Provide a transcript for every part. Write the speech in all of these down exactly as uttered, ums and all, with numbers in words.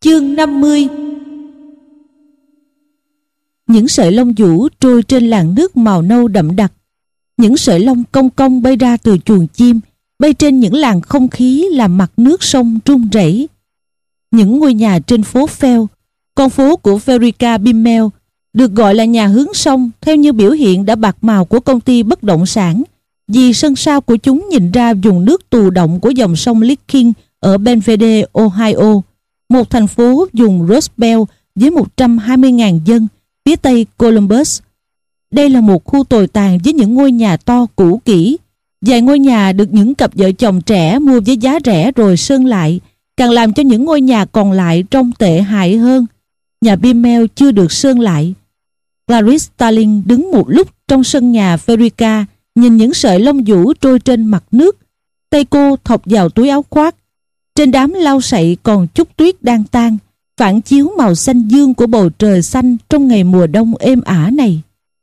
Chương năm mươi. Những sợi lông vũ trôi trên làn nước màu nâu đậm đặc. Những sợi lông cong cong bay ra từ chuồng chim, bay trên những làn không khí làm mặt nước sông rung rẩy. Những ngôi nhà trên phố Fell, con phố của Frederica Bimmel, được gọi là nhà hướng sông theo như biểu hiện đã bạc màu của công ty bất động sản, vì sân sau của chúng nhìn ra vùng nước tù động của dòng sông Licking ở Belvedere, Ohio, một thành phố vùng Rust Belt với một trăm hai mươi nghìn dân phía tây Columbus. Đây là một khu tồi tàn với những ngôi nhà to cũ kỹ. Vài ngôi nhà được những cặp vợ chồng trẻ mua với giá rẻ rồi sơn lại, càng làm cho những ngôi nhà còn lại trông tệ hại hơn. Nhà Bimmel chưa được sơn lại. Clarice Starling đứng một lúc trong sân nhà Frederica, nhìn những sợi lông vũ trôi trên mặt nước. Tay cô thọc vào túi áo khoác. Trên đám lau sậy còn chút tuyết đang tan, phản chiếu màu xanh dương của bầu trời xanh trong ngày mùa đông êm ả này.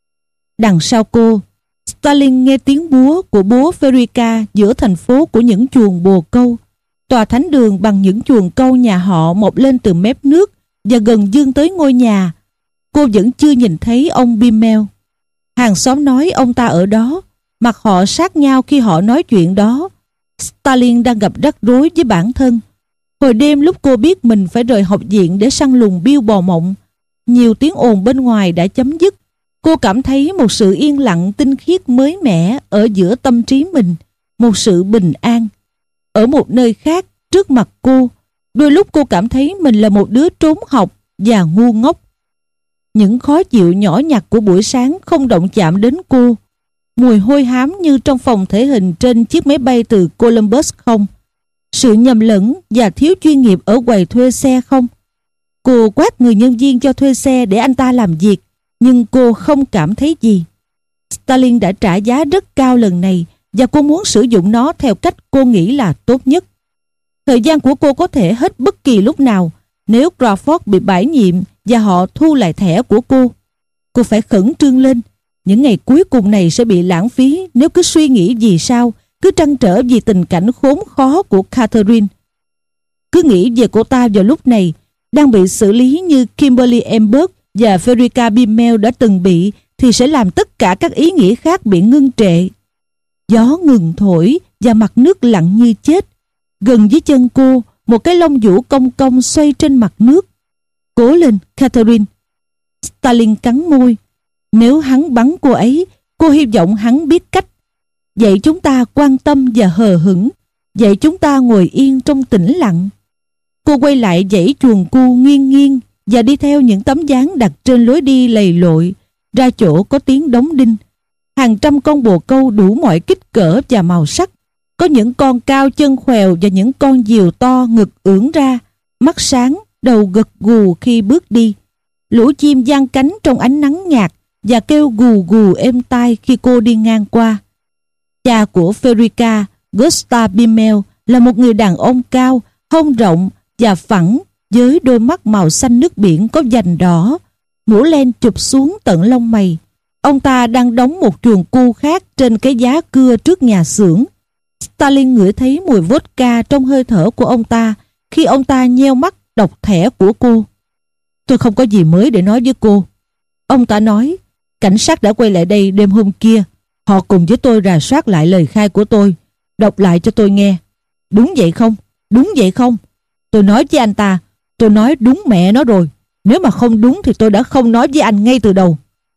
Đằng sau cô, Starling nghe tiếng búa của bố Frederica giữa thành phố của những chuồng bồ câu. Tòa thánh đường bằng những chuồng câu nhà họ mọc lên từ mép nước và gần dương tới ngôi nhà. Cô vẫn chưa nhìn thấy ông Bimmel. Hàng xóm nói ông ta ở đó, mặt họ sát nhau khi họ nói chuyện đó. Starling đang gặp rắc rối với bản thân. Hồi đêm lúc cô biết mình phải rời học viện để săn lùng Bill bò mộng, nhiều tiếng ồn bên ngoài đã chấm dứt. Cô cảm thấy một sự yên lặng tinh khiết mới mẻ ở giữa tâm trí mình, một sự bình an. Ở một nơi khác, trước mặt cô, đôi lúc cô cảm thấy mình là một đứa trốn học và ngu ngốc. Những khó chịu nhỏ nhặt của buổi sáng không động chạm đến cô. Mùi hôi hám như trong phòng thể hình trên chiếc máy bay từ Columbus không? Sự nhầm lẫn và thiếu chuyên nghiệp ở quầy thuê xe không? Cô quát người nhân viên cho thuê xe để anh ta làm việc, nhưng cô không cảm thấy gì. Starling đã trả giá rất cao lần này và cô muốn sử dụng nó theo cách cô nghĩ là tốt nhất. Thời gian của cô có thể hết bất kỳ lúc nào nếu Crawford bị bãi nhiệm và họ thu lại thẻ của cô. Cô phải khẩn trương lên. Những ngày cuối cùng này sẽ bị lãng phí nếu cứ suy nghĩ vì sao, cứ trăn trở vì tình cảnh khốn khó của Catherine. Cứ nghĩ về cô ta vào lúc này, đang bị xử lý như Kimberly Emberg và Frederica Bimmel đã từng bị, thì sẽ làm tất cả các ý nghĩa khác bị ngưng trệ. Gió ngừng thổi và mặt nước lặng như chết. Gần dưới chân cô, một cái lông vũ cong cong xoay trên mặt nước. Cố lên, Catherine. Starling cắn môi. Nếu hắn bắn cô ấy, cô hy vọng hắn biết cách. Vậy chúng ta quan tâm và hờ hững. Vậy chúng ta ngồi yên trong tĩnh lặng. Cô quay lại dãy chuồng cu nghiêng nghiêng và đi theo những tấm dáng đặt trên lối đi lầy lội ra chỗ có tiếng đóng đinh. Hàng trăm con bồ câu đủ mọi kích cỡ và màu sắc. Có những con cao chân khèo và những con diều to ngực ưỡn ra, mắt sáng, đầu gật gù khi bước đi. Lũ chim giang cánh trong ánh nắng nhạt và kêu gù gù êm tai khi cô đi ngang qua. Cha của Frederica, Gustav Bimmel, là một người đàn ông cao, hông rộng và phẳng, với đôi mắt màu xanh nước biển có vành đỏ, mũ len chụp xuống tận lông mày. Ông ta đang đóng một chuồng cu khác trên cái giá cưa trước nhà xưởng. Starling ngửi thấy mùi vodka trong hơi thở của ông ta khi ông ta nheo mắt đọc thẻ của cô. Tôi không có gì mới để nói với cô. Ông ta nói, cảnh sát đã quay lại đây đêm hôm kia. Họ cùng với tôi rà soát lại lời khai của tôi. Đọc lại cho tôi nghe. Đúng vậy không? Đúng vậy không? Tôi nói với anh ta, tôi nói đúng mẹ nó rồi. Nếu mà không đúng thì tôi đã không nói với anh ngay từ đầu.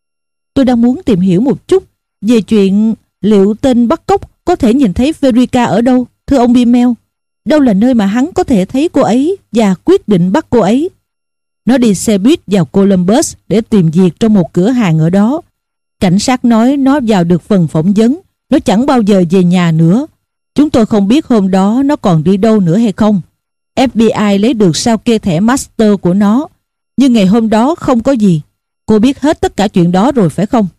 Tôi đang muốn tìm hiểu một chút về chuyện liệu tên bắt cóc có thể nhìn thấy Frederica ở đâu, thưa ông Bimmel. Đâu là nơi mà hắn có thể thấy cô ấy và quyết định bắt cô ấy. Nó đi xe buýt vào Columbus để tìm việc trong một cửa hàng ở đó. Cảnh sát nói nó vào được phần phỏng vấn, nó chẳng bao giờ về nhà nữa. Chúng tôi không biết hôm đó nó còn đi đâu nữa hay không. ép bê i lấy được sao kê thẻ master của nó, nhưng ngày hôm đó không có gì. Cô biết hết tất cả chuyện đó rồi phải không?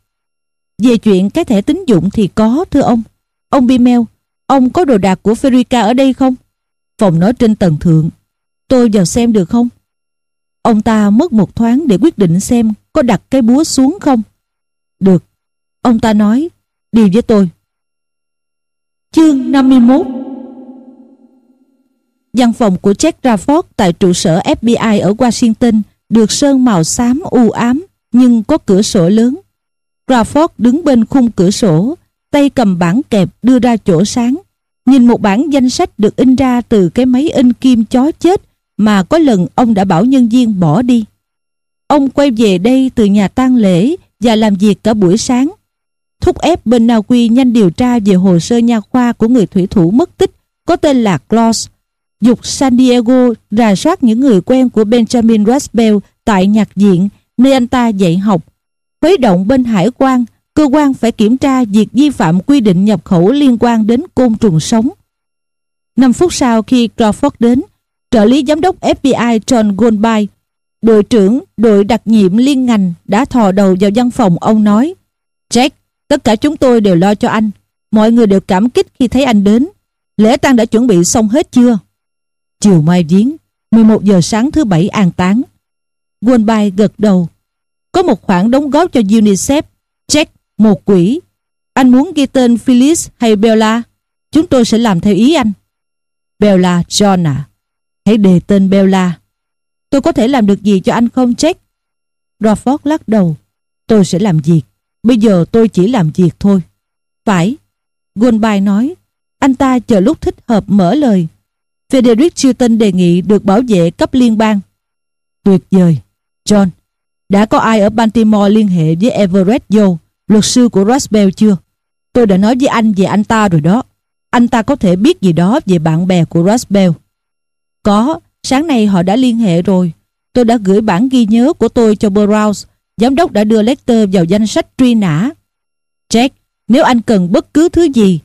Về chuyện cái thẻ tín dụng thì có, thưa ông. Ông Bimmel, ông có đồ đạc của Frederica ở đây không? Phòng nó trên tầng thượng. Tôi vào xem được không? Ông ta mất một thoáng để quyết định xem có đặt cái búa xuống không. Được. Ông ta nói, đi với tôi. Chương năm mươi mốt. Văn phòng của Jack Crawford tại trụ sở F B I ở Washington được sơn màu xám u ám nhưng có cửa sổ lớn. Crawford đứng bên khung cửa sổ, tay cầm bảng kẹp đưa ra chỗ sáng, nhìn một bản danh sách được in ra từ cái máy in kim chó chết mà có lần ông đã bảo nhân viên bỏ đi. Ông quay về đây từ nhà tang lễ và làm việc cả buổi sáng, thúc ép bên Na Uy nhanh điều tra về hồ sơ nha khoa của người thủy thủ mất tích có tên là Claus, dục San Diego rà soát những người quen của Benjamin Rasbell tại nhạc viện nơi anh ta dạy học, khuấy động bên hải quan, cơ quan phải kiểm tra việc vi phạm quy định nhập khẩu liên quan đến côn trùng sống. Năm phút sau khi Crawford đến, trợ lý giám đốc F B I John Goldby, đội trưởng đội đặc nhiệm liên ngành, đã thò đầu vào văn phòng ông nói: Jack, tất cả chúng tôi đều lo cho anh. Mọi người đều cảm kích khi thấy anh đến. Lễ tang đã chuẩn bị xong hết chưa? Chiều mai viếng, mười một giờ sáng thứ bảy an táng. Goldby gật đầu. Có một khoản đóng góp cho UNICEF. Jack, một quỹ. Anh muốn ghi tên Phyllis hay Bella? Chúng tôi sẽ làm theo ý anh. Bella, John à? Hãy đề tên Bella. Tôi có thể làm được gì cho anh không, Jack? Crawford lắc đầu. Tôi sẽ làm việc. Bây giờ tôi chỉ làm việc thôi. Phải. Goldby nói. Anh ta chờ lúc thích hợp mở lời. Frederick Chilton đề nghị được bảo vệ cấp liên bang. Tuyệt vời. John, đã có ai ở Baltimore liên hệ với Everett Joe, luật sư của Rasbell chưa? Tôi đã nói với anh về anh ta rồi đó. Anh ta có thể biết gì đó về bạn bè của Rasbell. Có, sáng nay họ đã liên hệ rồi. Tôi đã gửi bản ghi nhớ của tôi cho Burroughs. Giám đốc đã đưa Lecter vào danh sách truy nã. Jack, nếu anh cần bất cứ thứ gì.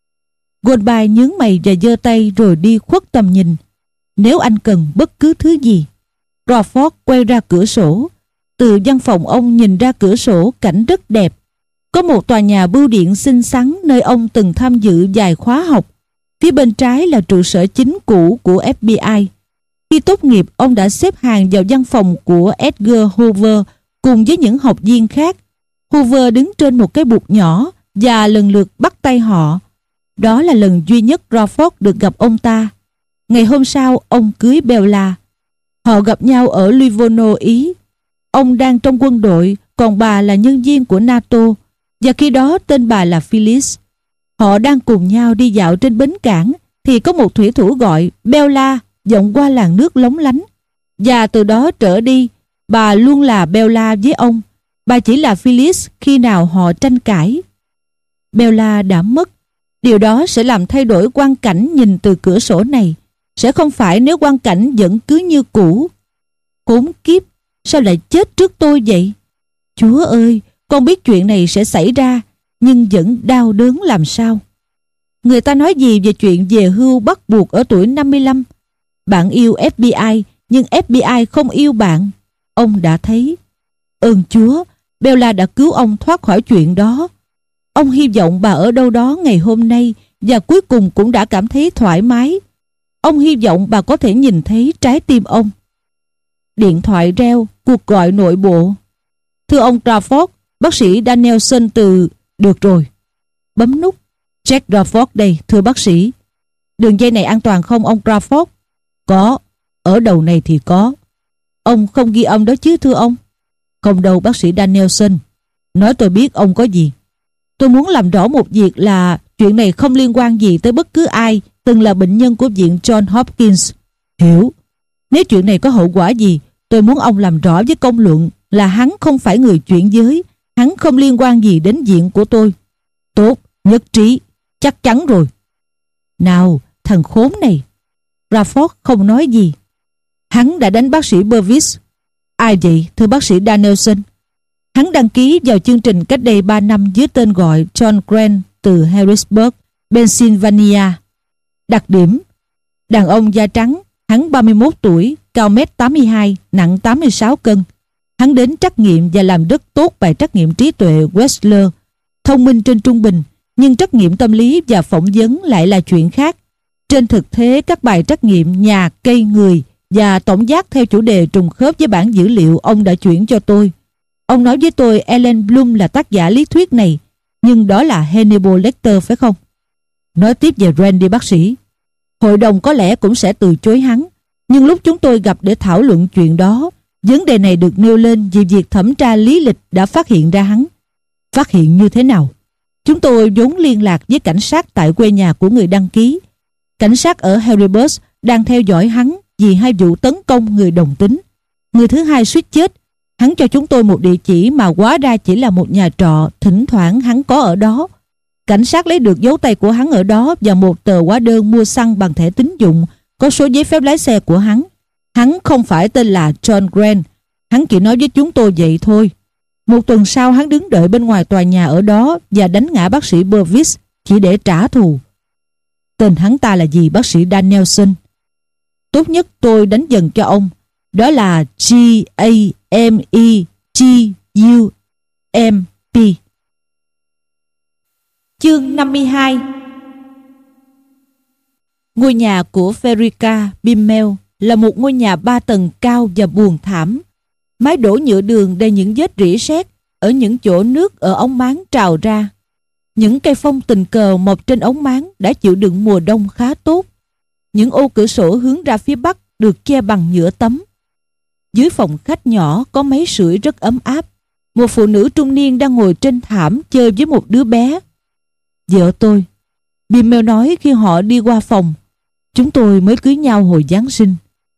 Goldby nhướng mày và giơ tay rồi đi khuất tầm nhìn. Nếu anh cần bất cứ thứ gì. Crawford quay ra cửa sổ. Từ văn phòng ông nhìn ra cửa sổ cảnh rất đẹp. Có một tòa nhà bưu điện xinh xắn nơi ông từng tham dự vài khóa học. Phía bên trái là trụ sở chính cũ của F B I. Khi tốt nghiệp, ông đã xếp hàng vào văn phòng của Edgar Hoover cùng với những học viên khác. Hoover đứng trên một cái bục nhỏ và lần lượt bắt tay họ. Đó là lần duy nhất Crawford được gặp ông ta. Ngày hôm sau, ông cưới Bella. Họ gặp nhau ở Livorno, Ý. Ông đang trong quân đội, còn bà là nhân viên của NATO, và khi đó tên bà là Phyllis. Họ đang cùng nhau đi dạo trên bến cảng thì có một thủy thủ gọi Bella vọng qua làn nước lóng lánh. Và từ đó trở đi, bà luôn là Bella với ông. Bà chỉ là Phyllis khi nào họ tranh cãi. Bella đã mất. Điều đó sẽ làm thay đổi quang cảnh nhìn từ cửa sổ này. Sẽ không phải nếu quang cảnh vẫn cứ như cũ. Khốn kiếp, sao lại chết trước tôi vậy? Chúa ơi, con biết chuyện này sẽ xảy ra, nhưng vẫn đau đớn làm sao. Người ta nói gì về chuyện về hưu bắt buộc ở tuổi năm mươi lăm? Bạn yêu F B I, nhưng F B I không yêu bạn. Ông đã thấy. Ơn Chúa, Bella đã cứu ông thoát khỏi chuyện đó. Ông hy vọng bà ở đâu đó ngày hôm nay và cuối cùng cũng đã cảm thấy thoải mái. Ông hy vọng bà có thể nhìn thấy trái tim ông. Điện thoại reo, cuộc gọi nội bộ. Thưa ông Crawford, bác sĩ Danielson từ... Được rồi. Bấm nút. Jack Crawford đây, thưa bác sĩ. Đường dây này an toàn không ông Crawford? Có. Ở đầu này thì có. Ông không ghi âm đó chứ thưa ông? Không đâu bác sĩ Danielson. Nói tôi biết ông có gì. Tôi muốn làm rõ một việc là chuyện này không liên quan gì tới bất cứ ai từng là bệnh nhân của viện John Hopkins. Hiểu. Nếu chuyện này có hậu quả gì, tôi muốn ông làm rõ với công luận là hắn không phải người chuyển giới, hắn không liên quan gì đến viện của tôi. Tốt, nhất trí, chắc chắn rồi. Nào, thằng khốn này. Crawford không nói gì. Hắn đã đánh bác sĩ Purvis. Ai vậy, thưa bác sĩ Danielson? Hắn đăng ký vào chương trình cách đây ba năm dưới tên gọi John Grant từ Harrisburg, Pennsylvania. Đặc điểm: đàn ông da trắng, hắn ba mươi mốt tuổi, cao mét tám mươi hai, nặng tám mươi sáu cân. Hắn đến trắc nghiệm và làm rất tốt bài trắc nghiệm trí tuệ Wechsler, thông minh trên trung bình, nhưng trắc nghiệm tâm lý và phỏng vấn lại là chuyện khác. Trên thực tế, các bài trắc nghiệm nhà, cây, người và tổng giác theo chủ đề trùng khớp với bản dữ liệu ông đã chuyển cho tôi. Ông nói với tôi Ellen Bloom là tác giả lý thuyết này, nhưng đó là Hannibal Lecter phải không? Nói tiếp về Randy bác sĩ. Hội đồng có lẽ cũng sẽ từ chối hắn. Nhưng lúc chúng tôi gặp để thảo luận chuyện đó, vấn đề này được nêu lên vì việc thẩm tra lý lịch đã phát hiện ra hắn. Phát hiện như thế nào? Chúng tôi vốn liên lạc với cảnh sát tại quê nhà của người đăng ký. Cảnh sát ở Harrisburg đang theo dõi hắn vì hai vụ tấn công người đồng tính. Người thứ hai suýt chết. Hắn cho chúng tôi một địa chỉ mà hóa ra chỉ là một nhà trọ, thỉnh thoảng hắn có ở đó. Cảnh sát lấy được dấu tay của hắn ở đó và một tờ hóa đơn mua xăng bằng thẻ tín dụng, có số giấy phép lái xe của hắn. Hắn không phải tên là John Grant. Hắn chỉ nói với chúng tôi vậy thôi. Một tuần sau hắn đứng đợi bên ngoài tòa nhà ở đó và đánh ngã bác sĩ Purvis chỉ để trả thù. Tên hắn ta là gì bác sĩ Danielson? Tốt nhất tôi đánh dần cho ông. Đó là G A M E G U M P. Chương năm mươi hai. Ngôi nhà của Frederica Bimmel là một ngôi nhà ba tầng cao và buồn thảm. Mái đổ nhựa đường đầy những vết rỉ sét ở những chỗ nước ở ống máng trào ra. Những cây phong tình cờ mọc trên ống máng đã chịu đựng mùa đông khá tốt. Những ô cửa sổ hướng ra phía bắc được che bằng nhựa tấm. Dưới phòng khách nhỏ có máy sưởi rất ấm áp. Một phụ nữ trung niên đang ngồi trên thảm chơi với một đứa bé. Vợ tôi, Bimmel nói khi họ đi qua phòng. Chúng tôi mới cưới nhau hồi Giáng sinh.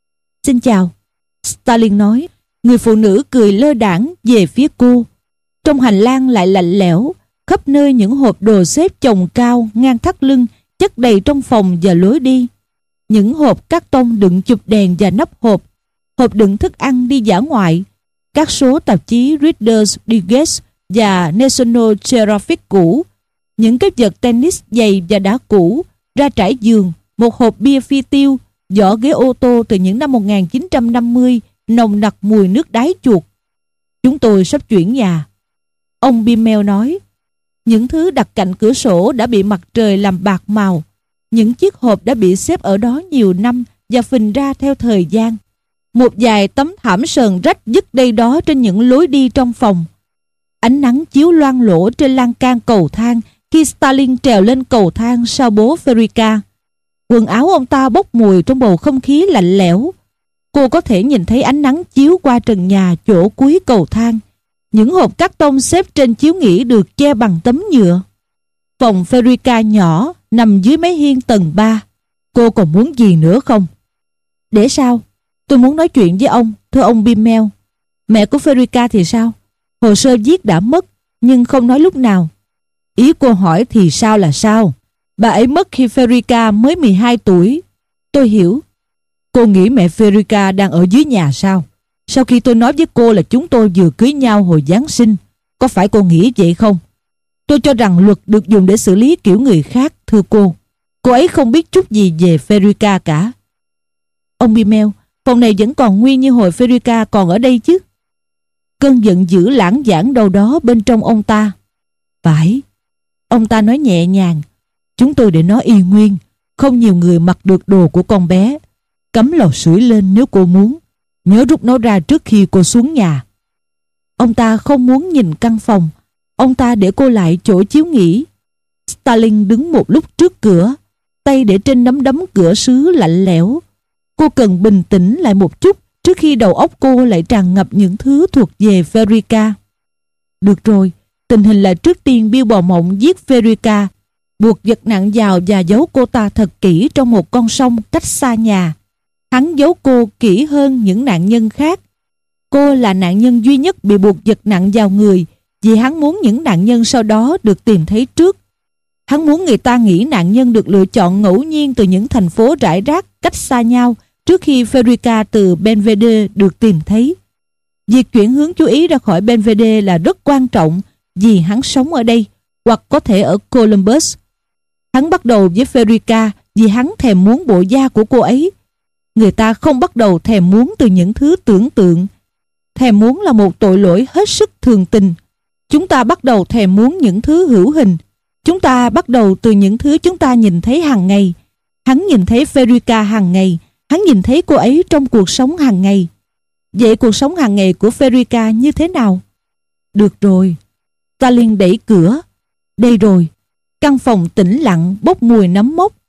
Xin chào, Stalin nói. Người phụ nữ cười lơ đãng về phía cô. Trong hành lang lại lạnh lẽo. Khắp nơi những hộp đồ xếp chồng cao ngang thắt lưng chất đầy trong phòng và lối đi. Những hộp cát tông đựng chụp đèn và nắp hộp. Hộp đựng thức ăn đi dã ngoại. Các số tạp chí Reader's Digest và National Geographic cũ. Những cái vật tennis dày và đá cũ. Ra trải giường. Một hộp bia phi tiêu. Vỏ ghế ô tô từ những năm một nghìn chín trăm năm mươi nồng nặc mùi nước đái chuột. Chúng tôi sắp chuyển nhà. Ông Bimmel nói. Những thứ đặt cạnh cửa sổ đã bị mặt trời làm bạc màu. Những chiếc hộp đã bị xếp ở đó nhiều năm và phình ra theo thời gian. Một vài tấm thảm sờn rách dứt đây đó trên những lối đi trong phòng. Ánh nắng chiếu loang lổ trên lan can cầu thang khi Stalin trèo lên cầu thang sau bố Frederica. Quần áo ông ta bốc mùi trong bầu không khí lạnh lẽo. Cô có thể nhìn thấy ánh nắng chiếu qua trần nhà chỗ cuối cầu thang. Những hộp cát tông xếp trên chiếu nghỉ được che bằng tấm nhựa. Phòng Frederica nhỏ nằm dưới mái hiên tầng ba. Cô còn muốn gì nữa không? Để sao? Tôi muốn nói chuyện với ông, thưa ông Bimmel. Mẹ của Frederica thì sao? Hồ sơ viết đã mất, nhưng không nói lúc nào. Ý cô hỏi thì sao là sao? Bà ấy mất khi Frederica mới mười hai tuổi. Tôi hiểu. Cô nghĩ mẹ Frederica đang ở dưới nhà sao? Sau khi tôi nói với cô là chúng tôi vừa cưới nhau hồi Giáng sinh, có phải cô nghĩ vậy không? Tôi cho rằng luật được dùng để xử lý kiểu người khác, thưa cô. Cô ấy không biết chút gì về Frederica cả. Ông Bimmel, phòng này vẫn còn nguyên như hồi Frederica còn ở đây chứ? Cơn giận dữ lãng vảng đâu đó bên trong ông ta. Phải. Ông ta nói nhẹ nhàng. Chúng tôi để nó y nguyên. Không nhiều người mặc được đồ của con bé. Cắm lò sưởi lên nếu cô muốn. Nhớ rút nó ra trước khi cô xuống nhà. Ông ta không muốn nhìn căn phòng. Ông ta để cô lại chỗ chiếu nghỉ. Stalin đứng một lúc trước cửa, tay để trên nắm đấm cửa sứ lạnh lẽo. Cô cần bình tĩnh lại một chút trước khi đầu óc cô lại tràn ngập những thứ thuộc về Frederica. Được rồi, tình hình là trước tiên Bill Bò Mộng giết Frederica, buộc vật nặng vào và giấu cô ta thật kỹ trong một con sông cách xa nhà. Hắn giấu cô kỹ hơn những nạn nhân khác. Cô là nạn nhân duy nhất bị buộc vật nặng vào người, vì hắn muốn những nạn nhân sau đó được tìm thấy trước. Hắn muốn người ta nghĩ nạn nhân được lựa chọn ngẫu nhiên từ những thành phố rải rác cách xa nhau trước khi Frederica từ Belvedere được tìm thấy. Việc chuyển hướng chú ý ra khỏi Belvedere là rất quan trọng vì hắn sống ở đây hoặc có thể ở Columbus. Hắn bắt đầu với Frederica vì hắn thèm muốn bộ da của cô ấy. Người ta không bắt đầu thèm muốn từ những thứ tưởng tượng. Thèm muốn là một tội lỗi hết sức thường tình. Chúng ta bắt đầu thèm muốn những thứ hữu hình. Chúng ta bắt đầu từ những thứ chúng ta nhìn thấy hàng ngày. Hắn nhìn thấy Frederica hàng ngày. Hắn nhìn thấy cô ấy trong cuộc sống hàng ngày. Vậy cuộc sống hàng ngày của Frederica như thế nào? Được rồi. Stalin đẩy cửa. Đây rồi. Căn phòng tĩnh lặng bốc mùi nấm mốc.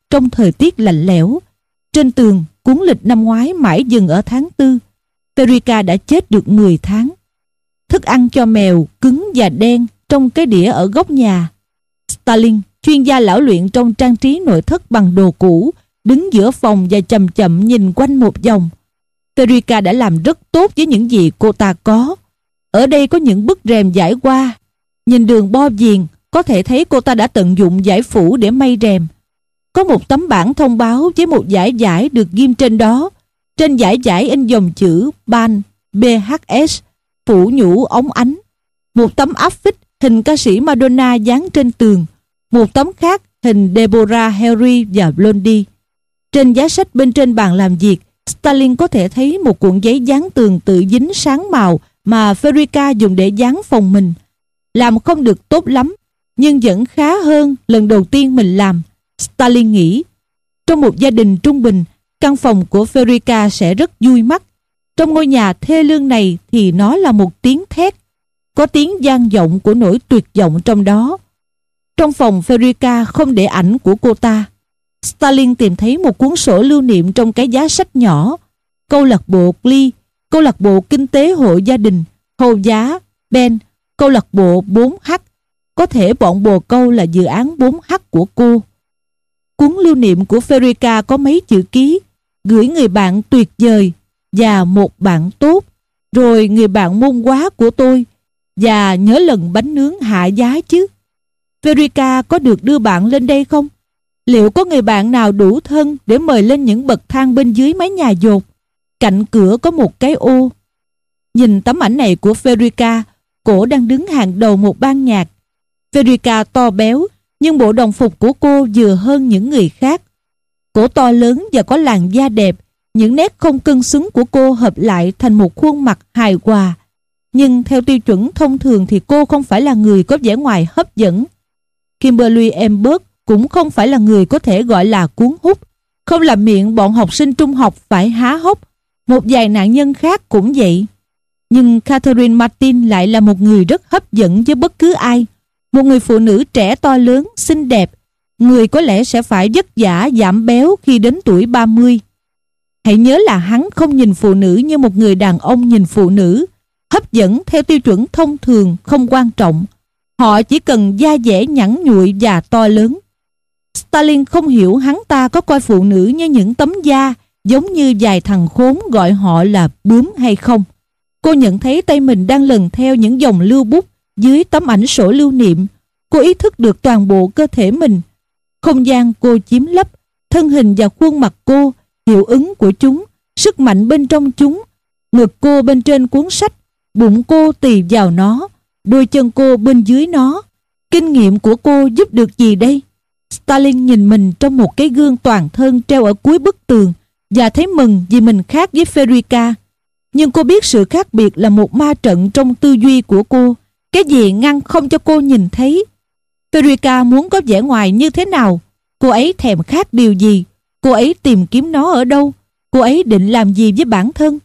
trong thời tiết lạnh lẽo. Trên tường, cuốn lịch năm ngoái mãi dừng ở tháng tư. Frederica đã chết được mười tháng. Thức ăn cho mèo cứng và đen trong cái đĩa ở góc nhà. Stalin, chuyên gia lão luyện trong trang trí nội thất bằng đồ cũ, đứng giữa phòng và chậm chậm nhìn quanh một vòng. Frederica đã làm rất tốt với những gì cô ta có. Ở đây có những bức rèm vải qua. Nhìn đường bo viền, có thể thấy cô ta đã tận dụng vải phủ để may rèm. Có một tấm bảng thông báo với một dải vải được ghim trên đó. Trên dải vải in dòng chữ Ban bê hát ét, phủ nhũ óng ánh. Một tấm áp phích hình ca sĩ Madonna dán trên tường. Một tấm khác hình Deborah Harry và Blondie. Trên giá sách bên trên bàn làm việc, Stalin có thể thấy một cuộn giấy dán tường tự dính sáng màu mà Frederica dùng để dán phòng mình. Làm không được tốt lắm, nhưng vẫn khá hơn lần đầu tiên mình làm, Stalin nghĩ. Trong một gia đình trung bình, căn phòng của Frederica sẽ rất vui mắt. Trong ngôi nhà thê lương này thì nó là một tiếng thét. Có tiếng vang vọng của nỗi tuyệt vọng trong đó. Trong phòng Frederica không để ảnh của cô ta. Stalin tìm thấy một cuốn sổ lưu niệm trong cái giá sách nhỏ. Câu lạc bộ Glee, câu lạc bộ kinh tế hộ gia đình, hầu giá, Ben, câu lạc bộ bốn H. Có thể bọn bồ câu là dự án bốn H của cô. Cuốn lưu niệm của Frederica có mấy chữ ký: gửi người bạn tuyệt vời và một bạn tốt, rồi người bạn môn quá của tôi, và nhớ lần bánh nướng hạ giá chứ. Frederica có được đưa bạn lên đây không? Liệu có người bạn nào đủ thân để mời lên những bậc thang bên dưới mái nhà dột? Cạnh cửa có một cái ô. Nhìn tấm ảnh này của Frederica, cổ đang đứng hàng đầu một ban nhạc. Frederica to béo, nhưng bộ đồng phục của cô vừa hơn những người khác. Cổ to lớn và có làn da đẹp, những nét không cân xứng của cô hợp lại thành một khuôn mặt hài hòa. Nhưng theo tiêu chuẩn thông thường thì cô không phải là người có vẻ ngoài hấp dẫn. Kimberly Emberg cũng không phải là người có thể gọi là cuốn hút, không làm miệng bọn học sinh trung học phải há hốc. Một vài nạn nhân khác cũng vậy. Nhưng Catherine Martin lại là một người rất hấp dẫn với bất cứ ai. Một người phụ nữ trẻ to lớn, xinh đẹp, người có lẽ sẽ phải vất vả giảm béo khi đến tuổi ba mươi. Hãy nhớ là hắn không nhìn phụ nữ như một người đàn ông nhìn phụ nữ. Hấp dẫn theo tiêu chuẩn thông thường không quan trọng. Họ chỉ cần da dẻ nhẵn nhụi và to lớn. Stalin không hiểu hắn ta có coi phụ nữ như những tấm da giống như vài thằng khốn gọi họ là bướm hay không. Cô nhận thấy tay mình đang lần theo những dòng lưu bút dưới tấm ảnh sổ lưu niệm. Cô ý thức được toàn bộ cơ thể mình. Không gian cô chiếm lấp, thân hình và khuôn mặt cô, hiệu ứng của chúng, sức mạnh bên trong chúng. Ngực cô bên trên cuốn sách, bụng cô tì vào nó, đôi chân cô bên dưới nó. Kinh nghiệm của cô giúp được gì đây? Stalin nhìn mình trong một cái gương toàn thân treo ở cuối bức tường và thấy mừng vì mình khác với Frederica. Nhưng cô biết sự khác biệt là một ma trận trong tư duy của cô. Cái gì ngăn không cho cô nhìn thấy? Frederica muốn có vẻ ngoài như thế nào? Cô ấy thèm khát điều gì? Cô ấy tìm kiếm nó ở đâu? Cô ấy định làm gì với bản thân?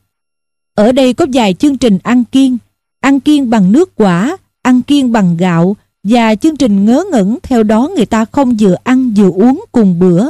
Ở đây có vài chương trình ăn kiêng. Ăn kiêng bằng nước quả, ăn kiêng bằng gạo, và chương trình ngớ ngẩn theo đó người ta không vừa ăn vừa uống cùng bữa.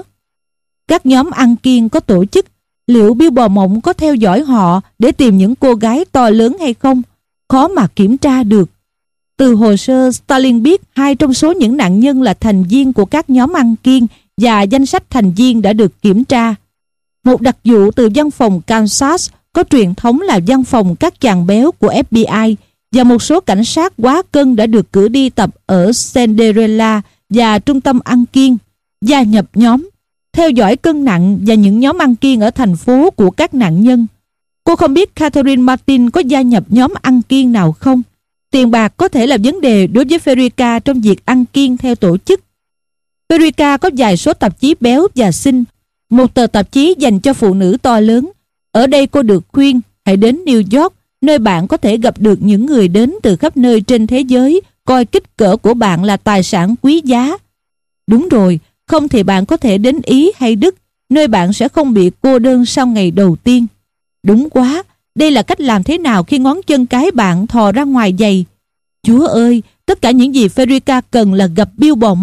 Các nhóm ăn kiêng có tổ chức. Liệu Billboard Mộng có theo dõi họ để tìm những cô gái to lớn hay không? Khó mà kiểm tra được. Từ hồ sơ, Stalin biết hai trong số những nạn nhân là thành viên của các nhóm ăn kiêng và danh sách thành viên đã được kiểm tra. Một đặc vụ từ văn phòng Kansas có truyền thống là văn phòng các chàng béo của ép bê i, và một số cảnh sát quá cân đã được cử đi tập ở Cinderella và trung tâm ăn kiêng, gia nhập nhóm, theo dõi cân nặng và những nhóm ăn kiêng ở thành phố của các nạn nhân. Cô không biết Catherine Martin có gia nhập nhóm ăn kiêng nào không. Tiền bạc có thể là vấn đề đối với Frederica trong việc ăn kiêng theo tổ chức. Frederica có vài số tạp chí béo và xinh, một tờ tạp chí dành cho phụ nữ to lớn. Ở đây cô được khuyên hãy đến New York, nơi bạn có thể gặp được những người đến từ khắp nơi trên thế giới, coi kích cỡ của bạn là tài sản quý giá. Đúng rồi, không thì bạn có thể đến Ý hay Đức, nơi bạn sẽ không bị cô đơn sau ngày đầu tiên. Đúng quá, đây là cách làm thế nào khi ngón chân cái bạn thò ra ngoài giày. Chúa ơi, tất cả những gì Frederica cần là gặp Billboard Mộng,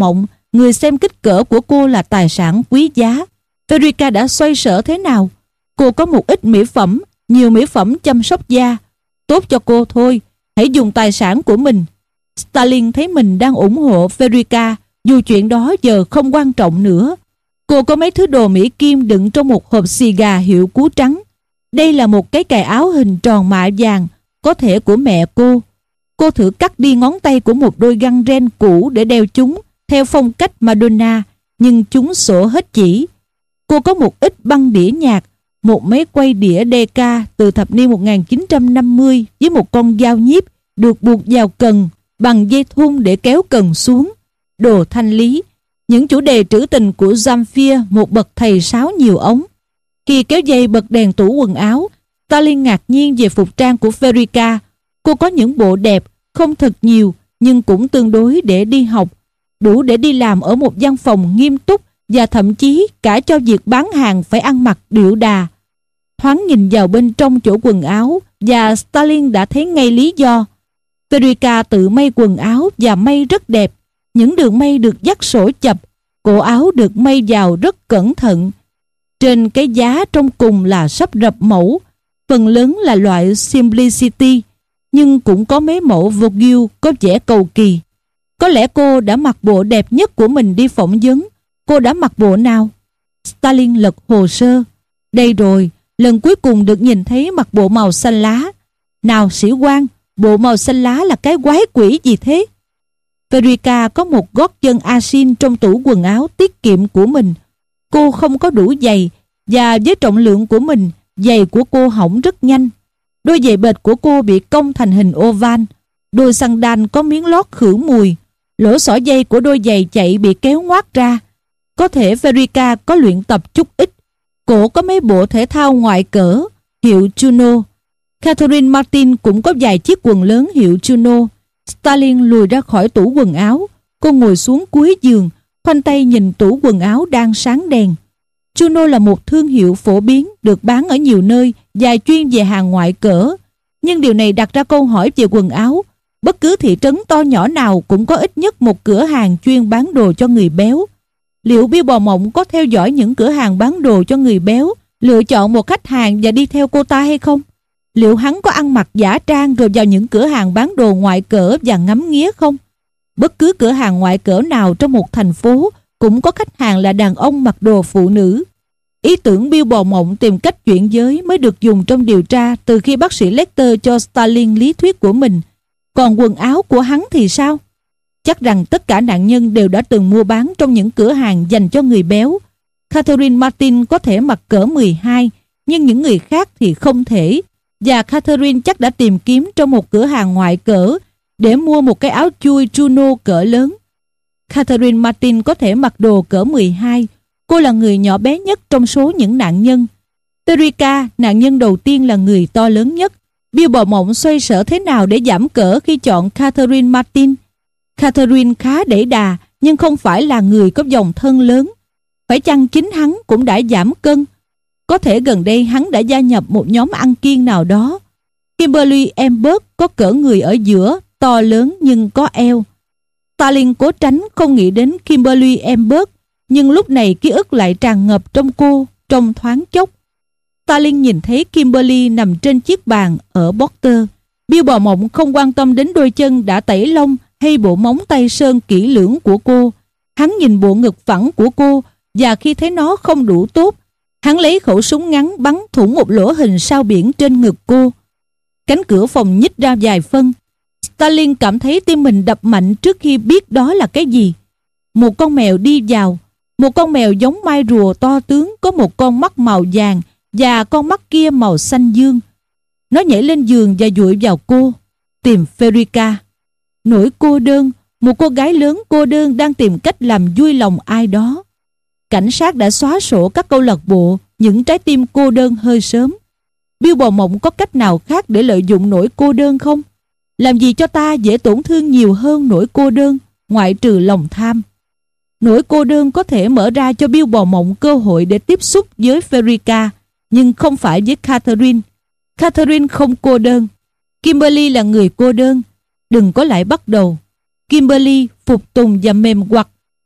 Người xem kích cỡ của cô là tài sản quý giá. Frederica đã xoay sở thế nào? Cô có một ít mỹ phẩm, nhiều mỹ phẩm chăm sóc da. Tốt cho cô thôi, hãy dùng tài sản của mình. Stalin thấy mình đang ủng hộ Frederica, dù chuyện đó giờ không quan trọng nữa. Cô có mấy thứ đồ Mỹ Kim đựng trong một hộp xì gà hiệu cú trắng. Đây là một cái cài áo hình tròn mạ vàng, có thể của mẹ cô. Cô thử cắt đi ngón tay của một đôi găng ren cũ để đeo chúng theo phong cách Madonna, nhưng chúng xổ hết chỉ. Cô có một ít băng đĩa nhạc, một máy quay đĩa đê ca từ thập niên một nghìn chín trăm năm mươi với một con dao nhíp được buộc vào cần bằng dây thun để kéo cần xuống. Đồ thanh lý, những chủ đề trữ tình của Zamfir, một bậc thầy sáo nhiều ống. Khi kéo dây bật đèn tủ quần áo, Stalin ngạc nhiên về phục trang của Frederica. Cô có những bộ đẹp, không thật nhiều, nhưng cũng tương đối để đi học, đủ để đi làm ở một văn phòng nghiêm túc, và thậm chí cả cho việc bán hàng phải ăn mặc điệu đà. Thoáng nhìn vào bên trong chỗ quần áo, và Stalin đã thấy ngay lý do. Frederica tự may quần áo và may rất đẹp. Những đường may được dắt sổ chập, cổ áo được may vào rất cẩn thận. Trên cái giá trong cùng là sắp rập mẫu, phần lớn là loại Simplicity, nhưng cũng có mấy mẫu Vogue có vẻ cầu kỳ. Có lẽ cô đã mặc bộ đẹp nhất của mình đi phỏng vấn. Cô đã mặc bộ nào? Stalin lật hồ sơ. Đây rồi, lần cuối cùng được nhìn thấy mặc bộ màu xanh lá. Nào sĩ quan, bộ màu xanh lá là cái quái quỷ gì thế? Frederica có một gót chân asin trong tủ quần áo tiết kiệm của mình. Cô không có đủ giày, và với trọng lượng của mình, giày của cô hỏng rất nhanh. Đôi giày bệt của cô bị cong thành hình oval. Đôi sandal có miếng lót khử mùi. Lỗ xỏ dây của đôi giày chạy bị kéo ngoác ra. Có thể Frederica có luyện tập chút ít. Cổ có mấy bộ thể thao ngoại cỡ hiệu Juno. Catherine Martin cũng có vài chiếc quần lớn hiệu Juno. Stalin lùi ra khỏi tủ quần áo. Cô ngồi xuống cuối giường, khoanh tay nhìn tủ quần áo đang sáng đèn. Juno là một thương hiệu phổ biến, được bán ở nhiều nơi và chuyên về hàng ngoại cỡ. Nhưng điều này đặt ra câu hỏi về quần áo. Bất cứ thị trấn to nhỏ nào cũng có ít nhất một cửa hàng chuyên bán đồ cho người béo. Liệu Bill Bò Mộng có theo dõi những cửa hàng bán đồ cho người béo, lựa chọn một khách hàng và đi theo cô ta hay không? Liệu hắn có ăn mặc giả trang rồi vào những cửa hàng bán đồ ngoại cỡ và ngắm nghía không? Bất cứ cửa hàng ngoại cỡ nào trong một thành phố cũng có khách hàng là đàn ông mặc đồ phụ nữ. Ý tưởng Bill Bò Mộng tìm cách chuyển giới mới được dùng trong điều tra từ khi bác sĩ Lecter cho Stalin lý thuyết của mình. Còn quần áo của hắn thì sao? Chắc rằng tất cả nạn nhân đều đã từng mua bán trong những cửa hàng dành cho người béo. Catherine Martin có thể mặc cỡ mười hai, nhưng những người khác thì không thể. Và Catherine chắc đã tìm kiếm trong một cửa hàng ngoại cỡ để mua một cái áo chui Juno cỡ lớn. Catherine Martin có thể mặc đồ cỡ mười hai. Cô là người nhỏ bé nhất trong số những nạn nhân. Frederica, nạn nhân đầu tiên, là người to lớn nhất. Bill Bò Mộng xoay sở thế nào để giảm cỡ khi chọn Catherine Martin? Catherine khá đẩy đà, nhưng không phải là người có vòng thân lớn. Phải chăng chính hắn cũng đã giảm cân? Có thể gần đây hắn đã gia nhập một nhóm ăn kiêng nào đó. Kimberly Emberg có cỡ người ở giữa, to lớn nhưng có eo. Stalin cố tránh không nghĩ đến Kimberly Emberg, nhưng lúc này ký ức lại tràn ngập trong cô trong thoáng chốc. Stalin nhìn thấy Kimberly nằm trên chiếc bàn ở Porter. Bill Bò Mộng không quan tâm đến đôi chân đã tẩy lông hay bộ móng tay sơn kỹ lưỡng của cô. Hắn nhìn bộ ngực phẳng của cô, và khi thấy nó không đủ tốt, hắn lấy khẩu súng ngắn bắn thủng một lỗ hình sao biển trên ngực cô. Cánh cửa phòng nhích ra vài phân. Stalin cảm thấy tim mình đập mạnh trước khi biết đó là cái gì. Một con mèo đi vào. Một con mèo giống mai rùa to tướng, có một con mắt màu vàng và con mắt kia màu xanh dương. Nó nhảy lên giường và dụi vào cô. Tìm Frederica. Nỗi cô đơn, một cô gái lớn cô đơn đang tìm cách làm vui lòng ai đó. Cảnh sát đã xóa sổ các câu lạc bộ những trái tim cô đơn hơi sớm. Bill Bò Mộng có cách nào khác để lợi dụng nỗi cô đơn không? Làm gì cho ta dễ tổn thương nhiều hơn nỗi cô đơn, ngoại trừ lòng tham? Nỗi cô đơn có thể mở ra cho Bill Bò Mộng cơ hội để tiếp xúc với Frederica, nhưng không phải với Catherine. Catherine không cô đơn. Kimberly là người cô đơn. Đừng có lại bắt đầu. Kimberly phục tùng và mềm quặt,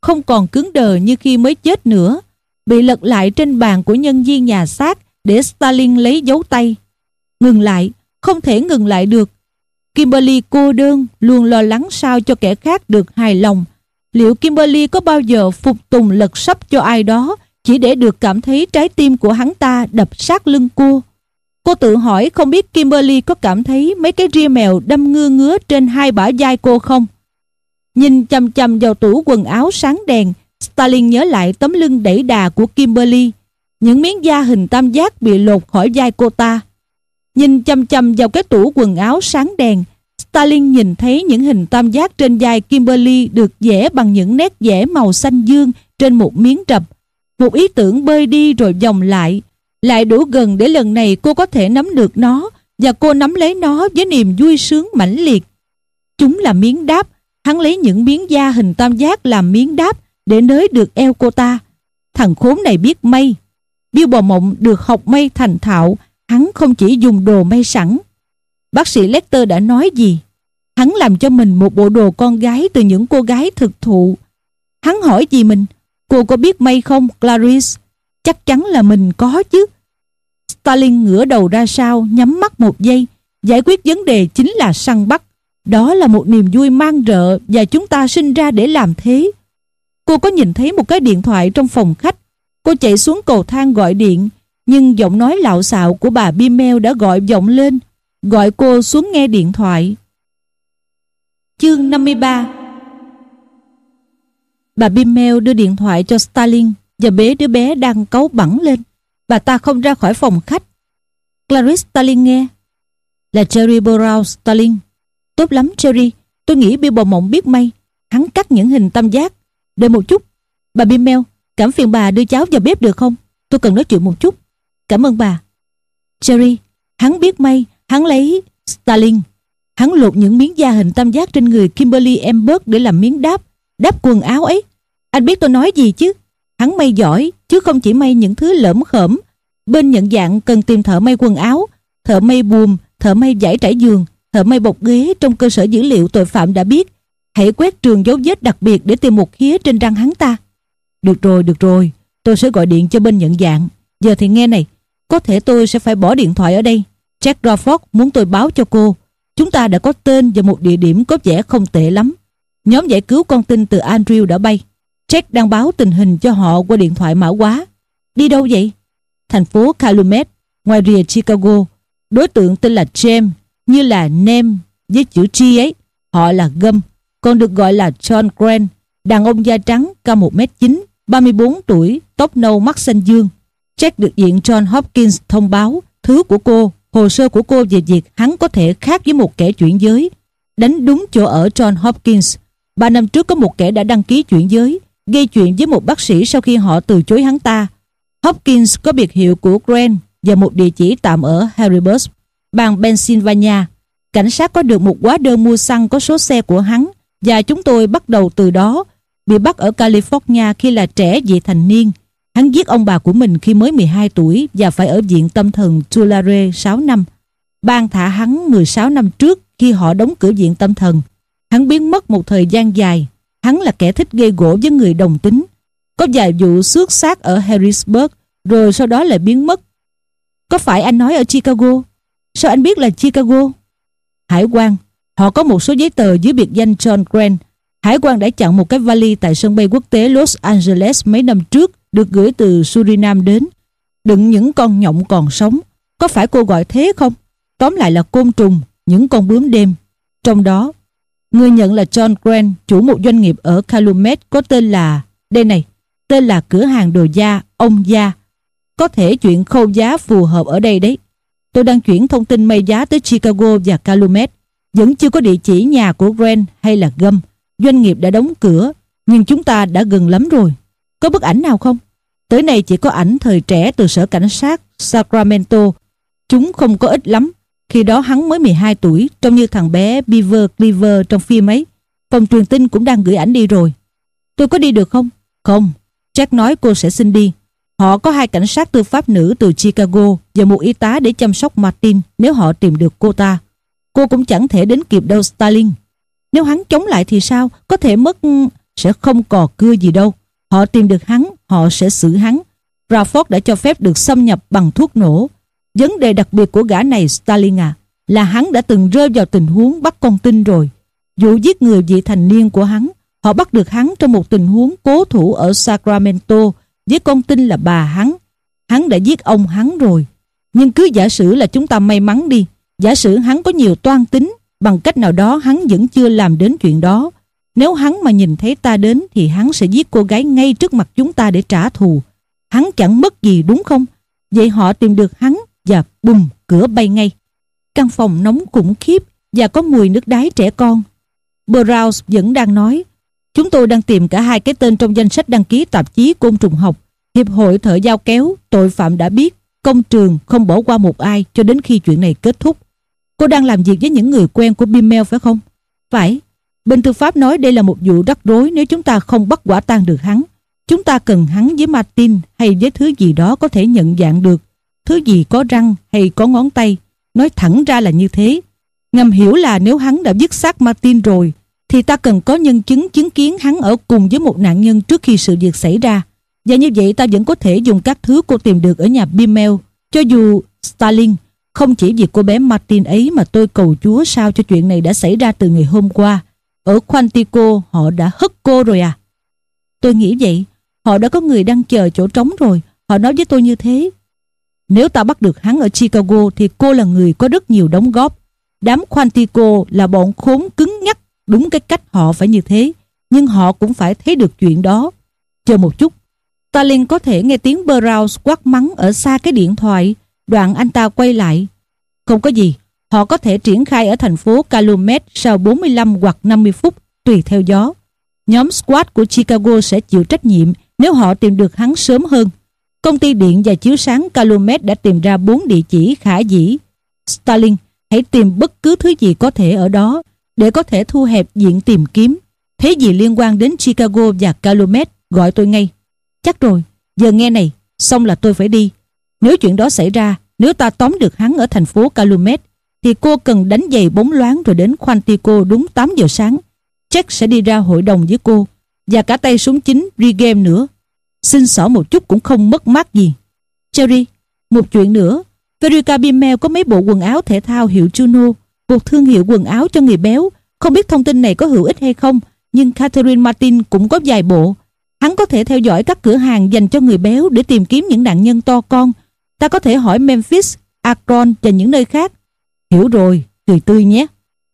không còn cứng đờ như khi mới chết nữa, bị lật lại trên bàn của nhân viên nhà xác để Stalin lấy dấu tay. Ngừng lại, không thể ngừng lại được. Kimberly cô đơn, luôn lo lắng sao cho kẻ khác được hài lòng. Liệu Kimberly có bao giờ phục tùng lật sắp cho ai đó chỉ để được cảm thấy trái tim của hắn ta đập sát lưng cô? Cô tự hỏi không biết Kimberly có cảm thấy mấy cái ria mèo đâm ngưa ngứa trên hai bả vai cô không? Nhìn chằm chằm vào tủ quần áo sáng đèn, Stalin nhớ lại tấm lưng đẩy đà của Kimberly, những miếng da hình tam giác bị lột khỏi vai cô ta. Nhìn chằm chằm vào cái tủ quần áo sáng đèn, Stalin nhìn thấy những hình tam giác trên vai Kimberly được vẽ bằng những nét vẽ màu xanh dương trên một miếng rập. Một ý tưởng bơi đi rồi vòng lại, lại đủ gần để lần này cô có thể nắm được nó, và cô nắm lấy nó với niềm vui sướng mãnh liệt. Chúng là miếng đáp. Hắn lấy những miếng da hình tam giác làm miếng đáp để nới được eo cô ta. Thằng khốn này biết may. Bill Bò Mộng được học may thành thạo. Hắn không chỉ dùng đồ may sẵn. Bác sĩ Lecter đã nói gì? Hắn làm cho mình một bộ đồ con gái từ những cô gái thực thụ. Hắn hỏi gì mình? Cô có biết may không, Clarice? Chắc chắn là mình có chứ. Stalin ngửa đầu ra sau, nhắm mắt một giây. Giải quyết vấn đề chính là săn bắt. Đó là một niềm vui mang rợ và chúng ta sinh ra để làm thế. Cô có nhìn thấy một cái điện thoại trong phòng khách. Cô chạy xuống cầu thang gọi điện, nhưng giọng nói lạo xạo của bà Bimmel đã gọi vọng lên, gọi cô xuống nghe điện thoại. Chương năm mươi ba. Bà Bimmel đưa điện thoại cho Stalin và bế đứa bé đang cáu bẳn lên. Bà ta không ra khỏi phòng khách. Clarice, Stalin nghe. Là Jerry Burroughs, Stalin. Tốt lắm Jerry, tôi nghĩ Bill Bò Mộng biết may. Hắn cắt những hình tam giác. Đợi một chút. Bà Bimmel, cảm phiền bà đưa cháu vào bếp được không? Tôi cần nói chuyện một chút. Cảm ơn bà. Jerry, hắn biết may. Hắn lấy... Stalin. Hắn lột những miếng da hình tam giác trên người Kimberly Emberg để làm miếng đáp. Đáp quần áo ấy. Anh biết tôi nói gì chứ? Hắn may giỏi, chứ không chỉ may những thứ lởm khởm. Bên nhận dạng cần tìm thợ may quần áo, thợ may buồm, thợ may vải trải giường, thợ may bọc ghế. Trong cơ sở dữ liệu tội phạm đã biết. Hãy quét trường dấu vết đặc biệt để tìm một khía trên răng hắn ta. Được rồi, được rồi. Tôi sẽ gọi điện cho bên nhận dạng. Giờ thì nghe này, có thể tôi sẽ phải bỏ điện thoại ở đây. Jack Crawford muốn tôi báo cho cô. Chúng ta đã có tên và một địa điểm có vẻ không tệ lắm. Nhóm giải cứu con tin từ Andrew đã bay. Jack đang báo tình hình cho họ qua điện thoại mã hóa. Đi đâu vậy? Thành phố Calumet, ngoài rìa Chicago. Đối tượng tên là James, như là Nem với chữ G ấy. Họ là Gum, còn được gọi là John Grant. Đàn ông da trắng, cao một mét chín, ba mươi bốn tuổi, tóc nâu mắt xanh dương. Jack được viện John Hopkins thông báo thứ của cô, hồ sơ của cô về việc hắn có thể khác với một kẻ chuyển giới. Đánh đúng chỗ ở John Hopkins. Ba năm trước có một kẻ đã đăng ký chuyển giới, gây chuyện với một bác sĩ sau khi họ từ chối hắn ta. Hopkins có biệt hiệu của Grant và một địa chỉ tạm ở Harrisburg, bang Pennsylvania. Cảnh sát có được một hóa đơn mua xăng có số xe của hắn, và chúng tôi bắt đầu từ đó. Bị bắt ở California khi là trẻ vị thành niên. Hắn giết ông bà của mình khi mới mười hai tuổi và phải ở viện tâm thần Tulare sáu năm. Ban thả hắn mười sáu năm trước khi họ đóng cửa viện tâm thần. Hắn biến mất một thời gian dài. Hắn là kẻ thích gây gổ với người đồng tính. Có vài vụ xước xác ở Harrisburg, rồi sau đó lại biến mất. Có phải anh nói ở Chicago? Sao anh biết là Chicago? Hải quan. Họ có một số giấy tờ dưới biệt danh John Grant. Hải quan đã chặn một cái vali tại sân bay quốc tế Los Angeles mấy năm trước, được gửi từ Suriname đến, đựng những con nhộng còn sống. Có phải cô gọi thế không? Tóm lại là côn trùng, những con bướm đêm. Trong đó, người nhận là John Grant, chủ một doanh nghiệp ở Calumet có tên là... Đây này, tên là cửa hàng đồ da, ông da. Có thể chuyện khâu giá phù hợp ở đây đấy. Tôi đang chuyển thông tin may giá tới Chicago và Calumet. Vẫn chưa có địa chỉ nhà của Grant hay là Gum. Doanh nghiệp đã đóng cửa, nhưng chúng ta đã gần lắm rồi. Có bức ảnh nào không? Tới nay chỉ có ảnh thời trẻ từ sở cảnh sát Sacramento. Chúng không có ít lắm. Khi đó hắn mới mười hai tuổi, trông như thằng bé Beaver Cleaver trong phim ấy. Phòng truyền tin cũng đang gửi ảnh đi rồi. Tôi có đi được không? Không. Jack nói cô sẽ xin đi. Họ có hai cảnh sát tư pháp nữ từ Chicago và một y tá để chăm sóc Martin nếu họ tìm được cô ta. Cô cũng chẳng thể đến kịp đâu, Stalin. Nếu hắn chống lại thì sao? Có thể mất... sẽ không cò cưa gì đâu. Họ tìm được hắn, họ sẽ xử hắn. Crawford đã cho phép được xâm nhập bằng thuốc nổ. Vấn đề đặc biệt của gã này, Stalin à, là hắn đã từng rơi vào tình huống bắt con tin rồi. Vụ giết người vị thành niên của hắn, họ bắt được hắn trong một tình huống cố thủ ở Sacramento với con tin là bà hắn. Hắn đã giết ông hắn rồi. Nhưng cứ giả sử là chúng ta may mắn đi, giả sử hắn có nhiều toan tính, bằng cách nào đó hắn vẫn chưa làm đến chuyện đó. Nếu hắn mà nhìn thấy ta đến thì hắn sẽ giết cô gái ngay trước mặt chúng ta để trả thù. Hắn chẳng mất gì đúng không? Vậy họ tìm được hắn và bùm, cửa bay ngay. Căn phòng nóng khủng khiếp và có mùi nước đái trẻ con. Burroughs vẫn đang nói, chúng tôi đang tìm cả hai cái tên trong danh sách đăng ký tạp chí côn trùng học. Hiệp hội thợ dao kéo, tội phạm đã biết, công trường không bỏ qua một ai cho đến khi chuyện này kết thúc. Cô đang làm việc với những người quen của Bimmel phải không? Phải. Bên tư pháp nói đây là một vụ rắc rối nếu chúng ta không bắt quả tang được hắn. Chúng ta cần hắn với Martin hay với thứ gì đó có thể nhận dạng được. Thứ gì có răng hay có ngón tay. Nói thẳng ra là như thế. Ngầm hiểu là nếu hắn đã giết xác Martin rồi thì ta cần có nhân chứng chứng kiến hắn ở cùng với một nạn nhân trước khi sự việc xảy ra. Và như vậy ta vẫn có thể dùng các thứ cô tìm được ở nhà Bimmel. Cho dù Stalin, không chỉ vì cô bé Martin ấy mà tôi cầu Chúa sao cho chuyện này đã xảy ra từ ngày hôm qua. Ở Quantico họ đã hất cô rồi à? Tôi nghĩ vậy. Họ đã có người đang chờ chỗ trống rồi. Họ nói với tôi như thế. Nếu ta bắt được hắn ở Chicago thì cô là người có rất nhiều đóng góp. Đám Quantico là bọn khốn cứng nhắc, đúng cái cách họ phải như thế. Nhưng họ cũng phải thấy được chuyện đó. Chờ một chút. Stalin có thể nghe tiếng Burroughs quát mắng ở xa cái điện thoại. Đoạn anh ta quay lại. Không có gì. Họ có thể triển khai ở thành phố Calumet sau bốn mươi lăm hoặc năm mươi phút, tùy theo gió. Nhóm squad của Chicago sẽ chịu trách nhiệm nếu họ tìm được hắn sớm hơn. Công ty điện và chiếu sáng Calumet đã tìm ra bốn địa chỉ khả dĩ. Stalin, hãy tìm bất cứ thứ gì có thể ở đó để có thể thu hẹp diện tìm kiếm. Thế gì liên quan đến Chicago và Calumet, gọi tôi ngay. Chắc rồi, giờ nghe này, xong là tôi phải đi. Nếu chuyện đó xảy ra, nếu ta tóm được hắn ở thành phố Calumet, thì cô cần đánh giày bóng loáng rồi đến Quantico đúng tám giờ sáng. Jack sẽ đi ra hội đồng với cô, và cả tay súng chính Regan nữa. Xin xỏ một chút cũng không mất mát gì. Cherry, một chuyện nữa. Frederica Bimmel có mấy bộ quần áo thể thao hiệu Juno, một thương hiệu quần áo cho người béo. Không biết thông tin này có hữu ích hay không, nhưng Catherine Martin cũng có vài bộ. Hắn có thể theo dõi các cửa hàng dành cho người béo để tìm kiếm những nạn nhân to con. Ta có thể hỏi Memphis, Akron và những nơi khác. Hiểu rồi, cười tươi nhé.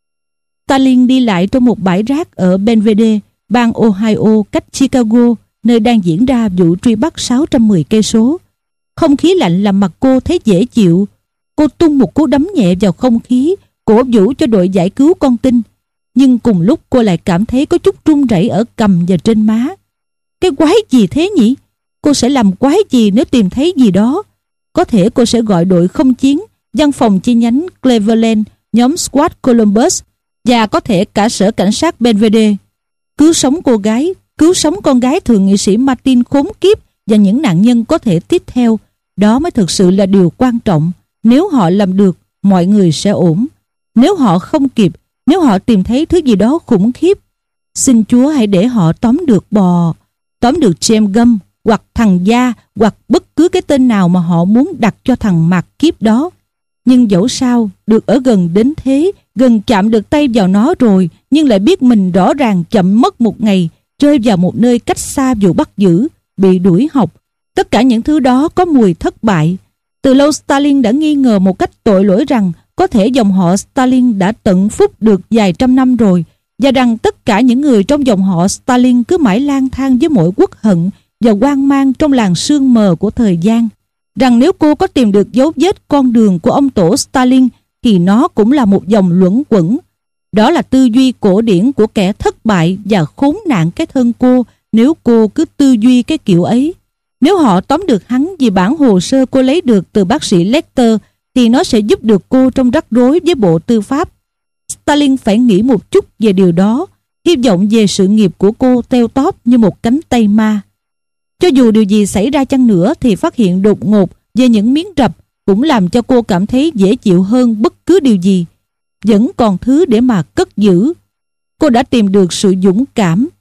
Stalin đi lại trong một bãi rác ở Belvedere, bang Ohio, cách Chicago, nơi đang diễn ra vụ truy bắt sáu trăm mười cây số. Không khí lạnh làm mặt cô thấy dễ chịu. Cô tung một cú đấm nhẹ vào không khí, cổ vũ cho đội giải cứu con tin. Nhưng cùng lúc cô lại cảm thấy có chút run rẩy ở cằm và trên má. Cái quái gì thế nhỉ? Cô sẽ làm quái gì nếu tìm thấy gì đó? Có thể cô sẽ gọi đội không chiến, văn phòng chi nhánh Cleveland, nhóm Squad Columbus và có thể cả sở cảnh sát Belvedere. Cứu sống cô gái, cứu sống con gái thượng nghị sĩ Martin khốn kiếp và những nạn nhân có thể tiếp theo. Đó mới thực sự là điều quan trọng. Nếu họ làm được, mọi người sẽ ổn. Nếu họ không kịp, nếu họ tìm thấy thứ gì đó khủng khiếp, xin Chúa hãy để họ tóm được bò, tóm được James Gum hoặc thằng Gia hoặc bất cứ cái tên nào mà họ muốn đặt cho thằng mạt kiếp đó. Nhưng dẫu sao, được ở gần đến thế, gần chạm được tay vào nó rồi, nhưng lại biết mình rõ ràng chậm mất một ngày, rơi vào một nơi cách xa vụ bắt giữ, bị đuổi học. Tất cả những thứ đó có mùi thất bại. Từ lâu Stalin đã nghi ngờ một cách tội lỗi rằng có thể dòng họ Stalin đã tận phúc được vài trăm năm rồi, và rằng tất cả những người trong dòng họ Stalin cứ mãi lang thang với mỗi uất hận và hoang mang trong làn sương mờ của thời gian. Rằng nếu cô có tìm được dấu vết con đường của ông tổ Stalin thì nó cũng là một dòng luẩn quẩn. Đó là tư duy cổ điển của kẻ thất bại và khốn nạn cái thân cô nếu cô cứ tư duy cái kiểu ấy. Nếu họ tóm được hắn vì bản hồ sơ cô lấy được từ bác sĩ Lecter thì nó sẽ giúp được cô trong rắc rối với bộ tư pháp. Stalin phải nghĩ một chút về điều đó, hy vọng về sự nghiệp của cô teo tóp như một cánh tay ma. Cho dù điều gì xảy ra chăng nữa thì phát hiện đột ngột về những miếng rập cũng làm cho cô cảm thấy dễ chịu hơn bất cứ điều gì. Vẫn còn thứ để mà cất giữ. Cô đã tìm được sự dũng cảm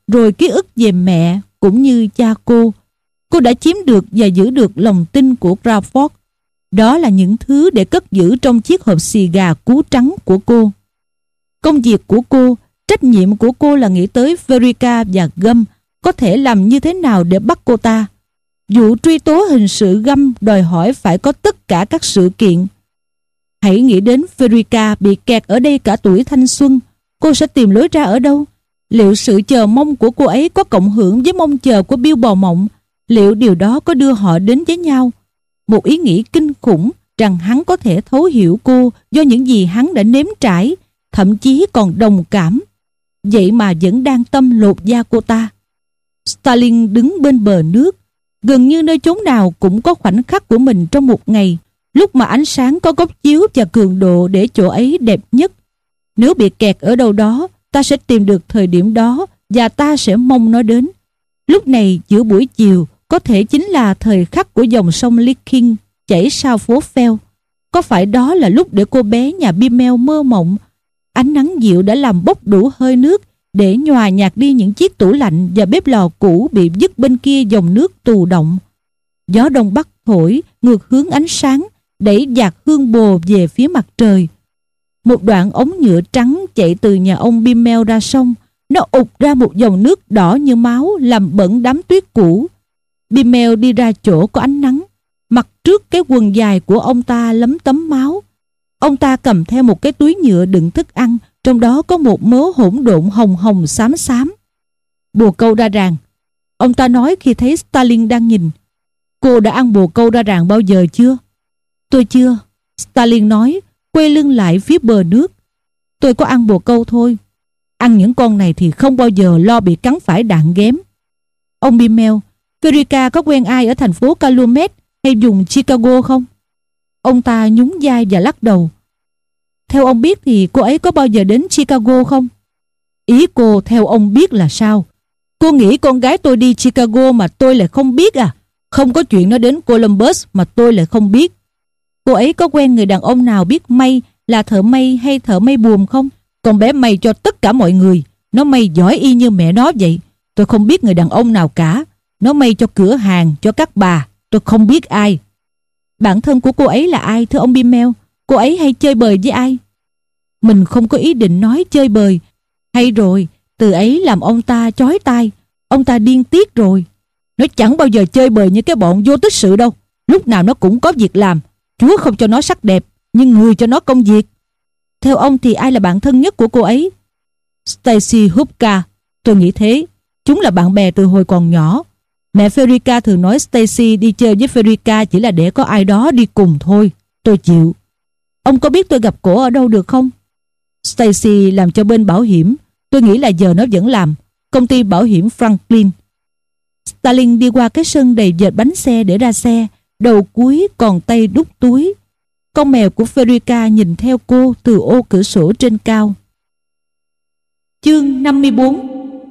rồi ký ức về mẹ cũng như cha cô. Cô đã chiếm được và giữ được lòng tin của Crawford. Đó là những thứ để cất giữ trong chiếc hộp xì gà cú trắng của cô. Công việc của cô, trách nhiệm của cô là nghĩ tới Verica và Gum có thể làm như thế nào để bắt cô ta. Vụ truy tố hình sự Gum đòi hỏi phải có tất cả các sự kiện. Hãy nghĩ đến Verica bị kẹt ở đây cả tuổi thanh xuân. Cô sẽ tìm lối ra ở đâu? Liệu sự chờ mong của cô ấy có cộng hưởng với mong chờ của Bill Bò Mộng? Liệu điều đó có đưa họ đến với nhau? Một ý nghĩ kinh khủng rằng hắn có thể thấu hiểu cô do những gì hắn đã nếm trải, thậm chí còn đồng cảm. Vậy mà vẫn đang tâm lột da cô ta. Stalin đứng bên bờ nước. Gần như nơi chốn nào cũng có khoảnh khắc của mình trong một ngày, lúc mà ánh sáng có góc chiếu và cường độ để chỗ ấy đẹp nhất. Nếu bị kẹt ở đâu đó, ta sẽ tìm được thời điểm đó và ta sẽ mong nó đến. Lúc này giữa buổi chiều có thể chính là thời khắc của dòng sông Licking chảy sau phố Phèo. Có phải đó là lúc để cô bé nhà Bimmel mơ mộng? Ánh nắng dịu đã làm bốc đủ hơi nước để nhòa nhạt đi những chiếc tủ lạnh và bếp lò cũ bị vứt bên kia dòng nước tù động. Gió đông bắc thổi ngược hướng ánh sáng, đẩy dạt hương bồ về phía mặt trời. Một đoạn ống nhựa trắng chạy từ nhà ông Bimmel ra sông. Nó ụt ra một dòng nước đỏ như máu, làm bẩn đám tuyết cũ. Bimmel đi ra chỗ có ánh nắng. Mặt trước cái quần dài của ông ta lấm tấm máu. Ông ta cầm theo một cái túi nhựa đựng thức ăn, trong đó có một mớ hỗn độn hồng hồng xám xám. Bồ câu ra ràng, ông ta nói khi thấy Stalin đang nhìn. Cô đã ăn bồ câu ra ràng bao giờ chưa? Tôi chưa, Stalin nói, quay lưng lại phía bờ nước. Tôi có ăn bồ câu thôi. Ăn những con này thì không bao giờ lo bị cắn phải đạn ghém. Ông Bimmel, Verica có quen ai ở thành phố Calumet hay vùng Chicago không? Ông ta nhún vai và lắc đầu. Theo ông biết thì cô ấy có bao giờ đến Chicago không? Ý cô theo ông biết là sao? Cô nghĩ con gái tôi đi Chicago mà tôi lại không biết à? Không có chuyện nó đến Columbus mà tôi lại không biết. Cô ấy có quen người đàn ông nào biết may, là thợ may hay thợ may buồm không? Con bé may cho tất cả mọi người. Nó may giỏi y như mẹ nó vậy. Tôi không biết người đàn ông nào cả. Nó may cho cửa hàng, cho các bà. Tôi không biết ai. Bạn thân của cô ấy là ai thưa ông Bimmel? Cô ấy hay chơi bời với ai? Mình không có ý định nói chơi bời. Hay rồi, từ ấy làm ông ta chói tai. Ông ta điên tiết rồi. Nó chẳng bao giờ chơi bời như cái bọn vô tích sự đâu. Lúc nào nó cũng có việc làm. Chúa không cho nó sắc đẹp, nhưng người cho nó công việc. Theo ông thì ai là bạn thân nhất của cô ấy? Stacy Hupka. Tôi nghĩ thế. Chúng là bạn bè từ hồi còn nhỏ. Mẹ Verica thường nói Stacy đi chơi với Verica chỉ là để có ai đó đi cùng thôi. Tôi chịu. Ông có biết tôi gặp cổ ở đâu được không? Stacy làm cho bên bảo hiểm. Tôi nghĩ là giờ nó vẫn làm. Công ty bảo hiểm Franklin. Stalin đi qua cái sân đầy dệt bánh xe để ra xe. Đầu cúi còn tay đút túi. Con mèo của Verica nhìn theo cô từ ô cửa sổ trên cao. Chương năm mươi bốn.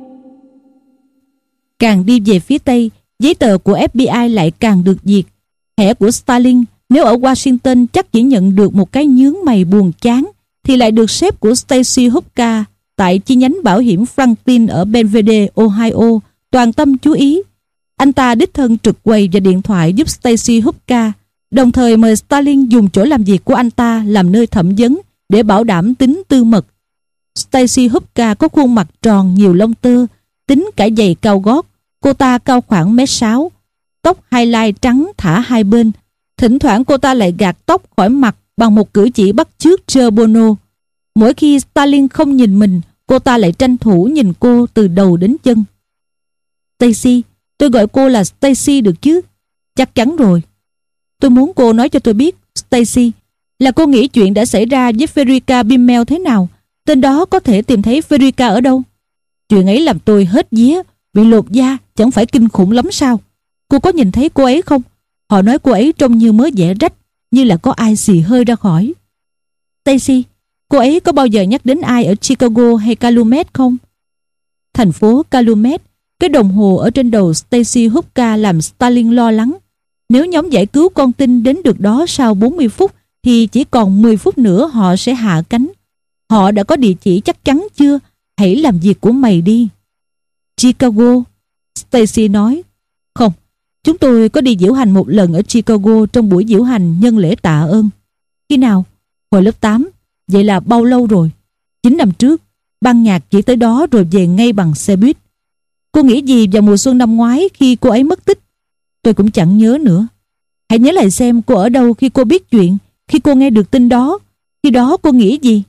Càng đi về phía Tây, giấy tờ của ép bê i lại càng được duyệt. Thẻ của Stalin nếu ở Washington chắc chỉ nhận được một cái nhướng mày buồn chán, thì lại được sếp của Stacy Hupka tại chi nhánh bảo hiểm Franklin ở Belvedere, Ohio toàn tâm chú ý. Anh ta đích thân trực quầy và điện thoại giúp Stacy Hupka, đồng thời mời Stalin dùng chỗ làm việc của anh ta làm nơi thẩm vấn để bảo đảm tính tư mật. Stacy Hupka có khuôn mặt tròn nhiều lông tơ, tính cả giày cao gót. Cô ta cao khoảng mét sáu, tóc highlight trắng thả hai bên. Thỉnh thoảng cô ta lại gạt tóc khỏi mặt bằng một cử chỉ bắt chước Joe Bono. Mỗi khi Stalin không nhìn mình, cô ta lại tranh thủ nhìn cô từ đầu đến chân. Stacy, tôi gọi cô là Stacy được chứ? Chắc chắn rồi. Tôi muốn cô nói cho tôi biết, Stacy, là cô nghĩ chuyện đã xảy ra với Verica Bimmel thế nào? Tên đó có thể tìm thấy Verica ở đâu? Chuyện ấy làm tôi hết vía. Bị lột da chẳng phải kinh khủng lắm sao? Cô có nhìn thấy cô ấy không? Họ nói cô ấy trông như mới vẽ rách, như là có ai xì hơi ra khỏi. Stacy, cô ấy có bao giờ nhắc đến ai ở Chicago hay Calumet không? Thành phố Calumet. Cái đồng hồ ở trên đầu Stacy Hupka làm Stalin lo lắng. Nếu nhóm giải cứu con tin đến được đó sau bốn mươi phút thì chỉ còn mười phút nữa họ sẽ hạ cánh. Họ đã có địa chỉ chắc chắn chưa? Hãy làm việc của mày đi. Chicago? Stacy nói. Không, chúng tôi có đi diễu hành một lần ở Chicago trong buổi diễu hành nhân lễ tạ ơn. Khi nào? Hồi lớp tám. Vậy là bao lâu rồi? chín năm trước. Ban nhạc chỉ tới đó rồi về ngay bằng xe buýt. Cô nghĩ gì vào mùa xuân năm ngoái khi cô ấy mất tích? Tôi cũng chẳng nhớ nữa. Hãy nhớ lại xem cô ở đâu khi cô biết chuyện, khi cô nghe được tin đó. Khi đó cô nghĩ gì?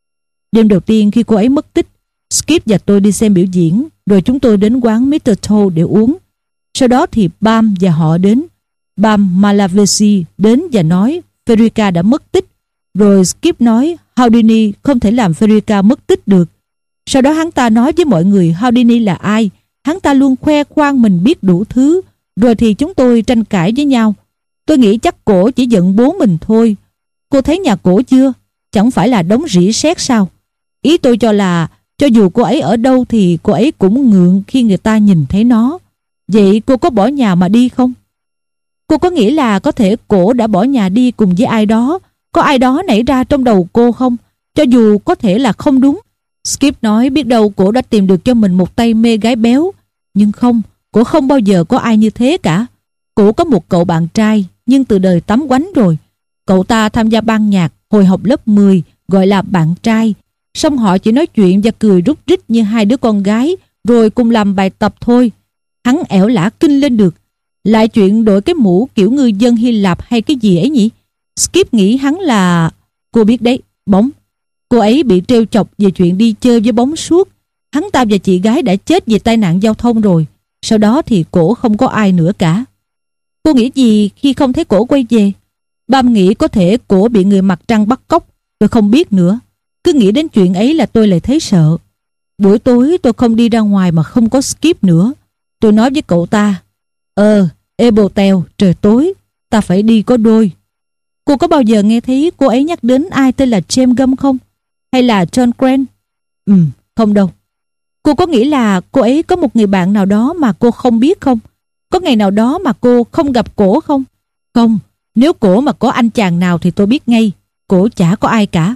Đêm đầu tiên khi cô ấy mất tích, Skip và tôi đi xem biểu diễn, rồi chúng tôi đến quán mít tơ Toad để uống. Sau đó thì Bam và họ đến. Bam Malavesi đến và nói Frederica đã mất tích. Rồi Skip nói Houdini không thể làm Frederica mất tích được. Sau đó hắn ta nói với mọi người Houdini là ai. Hắn ta luôn khoe khoang mình biết đủ thứ. Rồi thì chúng tôi tranh cãi với nhau. Tôi nghĩ chắc cổ chỉ giận bố mình thôi. Cô thấy nhà cổ chưa? Chẳng phải là đống rỉ sét sao? Ý tôi cho là cho dù cô ấy ở đâu thì cô ấy cũng ngượng khi người ta nhìn thấy nó. Vậy cô có bỏ nhà mà đi không? Cô có nghĩ là có thể cổ đã bỏ nhà đi cùng với ai đó? Có ai đó nảy ra trong đầu cô không? Cho dù có thể là không đúng. Skip nói biết đâu cổ đã tìm được cho mình một tay mê gái béo. Nhưng không, cổ không bao giờ có ai như thế cả. Cổ có một cậu bạn trai, nhưng từ đời tắm quánh rồi. Cậu ta tham gia ban nhạc hồi học lớp mười, gọi là bạn trai. Xong họ chỉ nói chuyện và cười rúc rích như hai đứa con gái, rồi cùng làm bài tập thôi. Hắn ẻo lả kinh lên được. Lại chuyện đội cái mũ kiểu ngư dân Hy Lạp hay cái gì ấy nhỉ? Skip nghĩ hắn là... Cô biết đấy, bóng. Cô ấy bị trêu chọc về chuyện đi chơi với bóng suốt. Hắn ta và chị gái đã chết vì tai nạn giao thông rồi. Sau đó thì cổ không có ai nữa cả. Cô nghĩ gì khi không thấy cổ quay về? Bam nghĩ có thể cổ bị người mặt trăng bắt cóc. Tôi không biết nữa. Cứ nghĩ đến chuyện ấy là tôi lại thấy sợ. Buổi tối tôi không đi ra ngoài mà không có Skip nữa. Tôi nói với cậu ta, Ờ, Ebotel, trời tối, ta phải đi có đôi. Cô có bao giờ nghe thấy cô ấy nhắc đến ai tên là James Gum không? Hay là John Grant? Ừ, không đâu. Cô có nghĩ là cô ấy có một người bạn nào đó mà cô không biết không? Có ngày nào đó mà cô không gặp cổ không? Không, nếu cổ mà có anh chàng nào thì tôi biết ngay. Cổ chả có ai cả.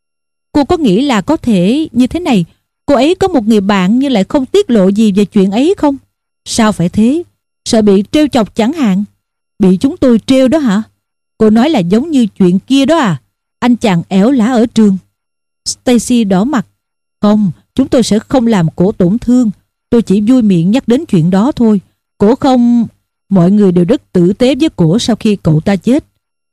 Cô có nghĩ là có thể như thế này, cô ấy có một người bạn nhưng lại không tiết lộ gì về chuyện ấy không? Sao phải thế? Sợ bị trêu chọc chẳng hạn. Bị chúng tôi trêu đó hả? Cô nói là giống như chuyện kia đó à? Anh chàng ẻo lả ở trường. Stacy đỏ mặt. Không, chúng tôi sẽ không làm cổ tổn thương. Tôi chỉ vui miệng nhắc đến chuyện đó thôi. Cổ không... Mọi người đều rất tử tế với cổ sau khi cậu ta chết.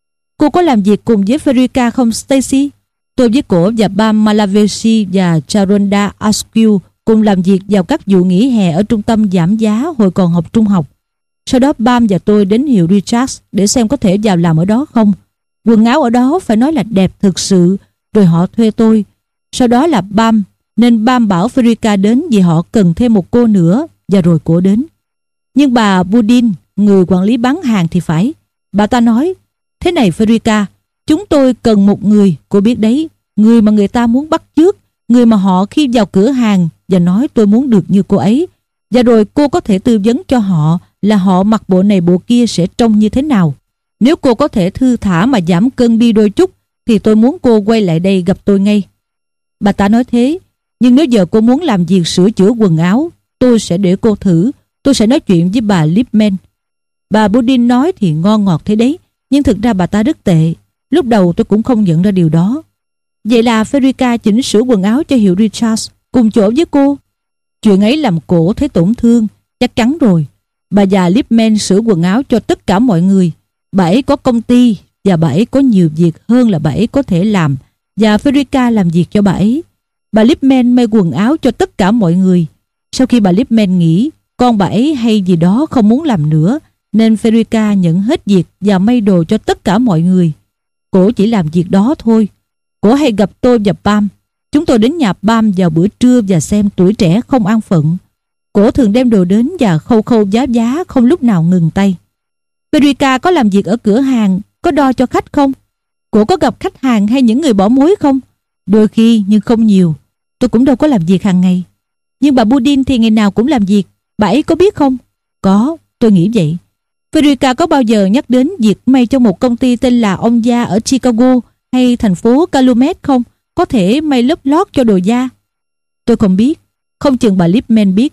Cô có làm việc cùng với Frederica không Stacy? Tôi với cổ và Bam Malavesi và Charonda Askew cùng làm việc vào các vụ nghỉ hè ở trung tâm giảm giá hồi còn học trung học. Sau đó Bam và tôi đến hiệu Richards để xem có thể vào làm ở đó không. Quần áo ở đó phải nói là đẹp thực sự. Rồi họ thuê tôi. Sau đó là Bam, nên Bam bảo Frederica đến vì họ cần thêm một cô nữa. Và rồi cô đến. Nhưng bà Budin, người quản lý bán hàng thì phải. Bà ta nói, thế này Frederica, chúng tôi cần một người, cô biết đấy, người mà người ta muốn bắt chước, người mà họ khi vào cửa hàng và nói tôi muốn được như cô ấy. Và rồi cô có thể tư vấn cho họ là họ mặc bộ này bộ kia sẽ trông như thế nào. Nếu cô có thể thư thả mà giảm cân đi đôi chút thì tôi muốn cô quay lại đây gặp tôi ngay. Bà ta nói thế, nhưng nếu giờ cô muốn làm việc sửa chữa quần áo, tôi sẽ để cô thử. Tôi sẽ nói chuyện với bà Lipman. Bà Budin nói thì ngon ngọt thế đấy, nhưng thực ra bà ta rất tệ. Lúc đầu tôi cũng không nhận ra điều đó. Vậy là Frederica chỉnh sửa quần áo cho hiệu Richards cùng chỗ với cô. Chuyện ấy làm cổ thấy tổn thương, chắc chắn rồi. Bà già Lipman sửa quần áo cho tất cả mọi người. Bà ấy có công ty và bà ấy có nhiều việc hơn là bà ấy có thể làm, và Frederica làm việc cho bà ấy. Bà Lipman may quần áo cho tất cả mọi người. Sau khi bà Lipman nghỉ, con bà ấy hay gì đó không muốn làm nữa, nên Frederica nhận hết việc và may đồ cho tất cả mọi người. Cổ chỉ làm việc đó thôi. Cổ hay gặp tôi và Pam. Chúng tôi đến nhà Pam vào bữa trưa và xem Tuổi Trẻ Không An Phận. Cổ thường đem đồ đến và khâu khâu giá giá không lúc nào ngừng tay. Frederica có làm việc ở cửa hàng, có đo cho khách không? Cổ có gặp khách hàng hay những người bỏ muối không? Đôi khi nhưng không nhiều. Tôi cũng đâu có làm việc hàng ngày. Nhưng bà Budin thì ngày nào cũng làm việc. Bà ấy có biết không? Có, tôi nghĩ vậy. Frederica có bao giờ nhắc đến việc may cho một công ty tên là Ông Gia ở Chicago hay thành phố Calumet không? Có thể may lớp lót cho đồ da. Tôi không biết. Không chừng bà Lipman biết.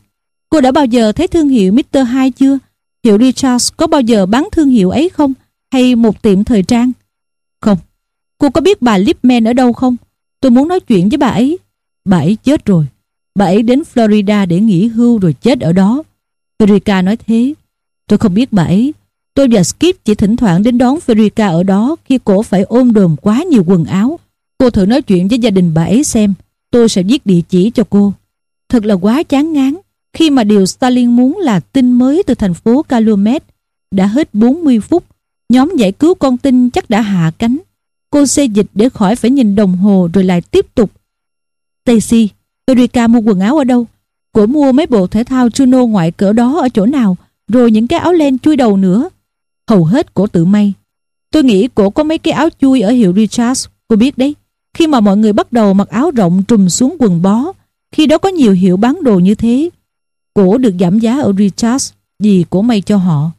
Cô đã bao giờ thấy thương hiệu mít tơ Hyde chưa? Hiệu Richards có bao giờ bán thương hiệu ấy không? Hay một tiệm thời trang? Không. Cô có biết bà Lipman ở đâu không? Tôi muốn nói chuyện với bà ấy. Bà ấy chết rồi. Bà ấy đến Florida để nghỉ hưu rồi chết ở đó. Frederica nói thế. Tôi không biết bà ấy. Tôi và Skip chỉ thỉnh thoảng đến đón Frederica ở đó khi cổ phải ôm đồm quá nhiều quần áo. Cô thử nói chuyện với gia đình bà ấy xem. Tôi sẽ viết địa chỉ cho cô. Thật là quá chán ngán khi mà điều Stalin muốn là tin mới từ thành phố Calumet. Đã hết bốn mươi phút. Nhóm giải cứu con tin chắc đã hạ cánh. Cô xê dịch để khỏi phải nhìn đồng hồ rồi lại tiếp tục. Stacy, Frederica mua quần áo ở đâu? Cô mua mấy bộ thể thao Juno ngoại cỡ đó ở chỗ nào? Rồi những cái áo len chui đầu nữa. Hầu hết cổ tự may. Tôi nghĩ cổ có mấy cái áo chui ở hiệu Richards. Cô biết đấy, khi mà mọi người bắt đầu mặc áo rộng trùm xuống quần bó, khi đó có nhiều hiệu bán đồ như thế. Cổ được giảm giá ở Richards vì cổ may cho họ.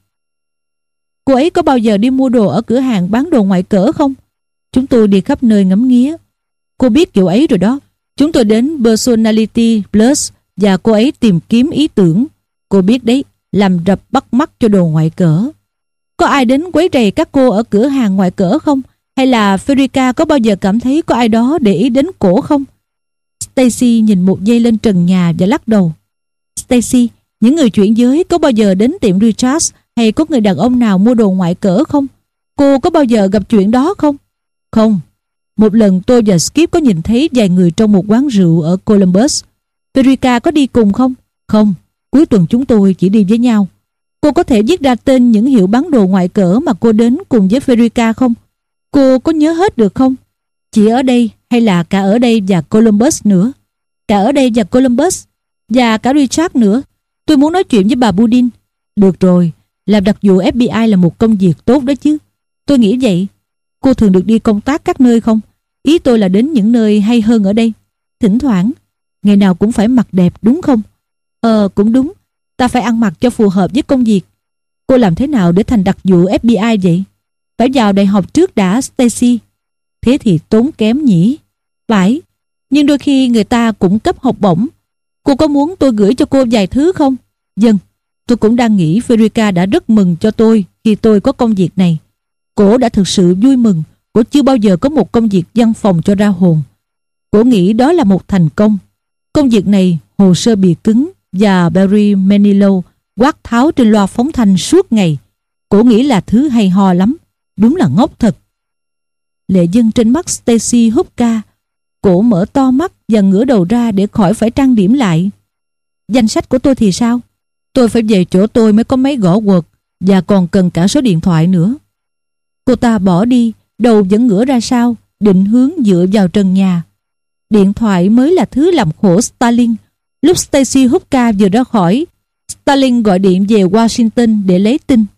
Cô ấy có bao giờ đi mua đồ ở cửa hàng bán đồ ngoại cỡ không? Chúng tôi đi khắp nơi ngắm nghía. Cô biết kiểu ấy rồi đó. Chúng tôi đến Personality Plus và cô ấy tìm kiếm ý tưởng. Cô biết đấy, làm rập bắt mắt cho đồ ngoại cỡ. Có ai đến quấy rầy các cô ở cửa hàng ngoại cỡ không? Hay là Frederica có bao giờ cảm thấy có ai đó để ý đến cổ không? Stacy nhìn một giây lên trần nhà và lắc đầu. Stacy, những người chuyển giới có bao giờ đến tiệm Richards hay có người đàn ông nào mua đồ ngoại cỡ không? Cô có bao giờ gặp chuyện đó không? Không. Một lần tôi và Skip có nhìn thấy vài người trong một quán rượu ở Columbus. Frederica có đi cùng không? Không. Cuối tuần chúng tôi chỉ đi với nhau. Cô có thể viết ra tên những hiệu bán đồ ngoại cỡ mà cô đến cùng với Frederica không? Cô có nhớ hết được không? Chỉ ở đây hay là cả ở đây và Columbus nữa? Cả ở đây và Columbus và cả Richard nữa. Tôi muốn nói chuyện với bà Budin. Được rồi, làm đặc vụ ép bê i là một công việc tốt đó chứ. Tôi nghĩ vậy. Cô thường được đi công tác các nơi không? Ý tôi là đến những nơi hay hơn ở đây. Thỉnh thoảng. Ngày nào cũng phải mặc đẹp đúng không? Ờ cũng đúng. Ta phải ăn mặc cho phù hợp với công việc. Cô làm thế nào để thành đặc vụ ép bê i vậy? Phải vào đại học trước đã, Stacy. Thế thì tốn kém nhỉ? Phải. Nhưng đôi khi người ta cũng cấp học bổng. Cô có muốn tôi gửi cho cô vài thứ không? Vâng. Tôi cũng đang nghĩ Frederica đã rất mừng cho tôi khi tôi có công việc này. Cô đã thực sự vui mừng. Cô chưa bao giờ có một công việc văn phòng cho ra hồn. Cô nghĩ đó là một thành công. Công việc này, hồ sơ bìa cứng và Barry Manilow quát tháo trên loa phóng thanh suốt ngày. Cô nghĩ là thứ hay ho lắm. Đúng là ngốc thật. Lệ dâng trên mắt Stacy húp ca. Cô mở to mắt và ngửa đầu ra để khỏi phải trang điểm lại. Danh sách của tôi thì sao? Tôi phải về chỗ tôi mới có máy gõ quật và còn cần cả số điện thoại nữa. Cô ta bỏ đi, đầu vẫn ngửa ra sau, định hướng dựa vào trần nhà. Điện thoại mới là thứ làm khổ Stalin. Lúc Stacy húp ca vừa ra khỏi, Stalin gọi điện về Washington để lấy tin.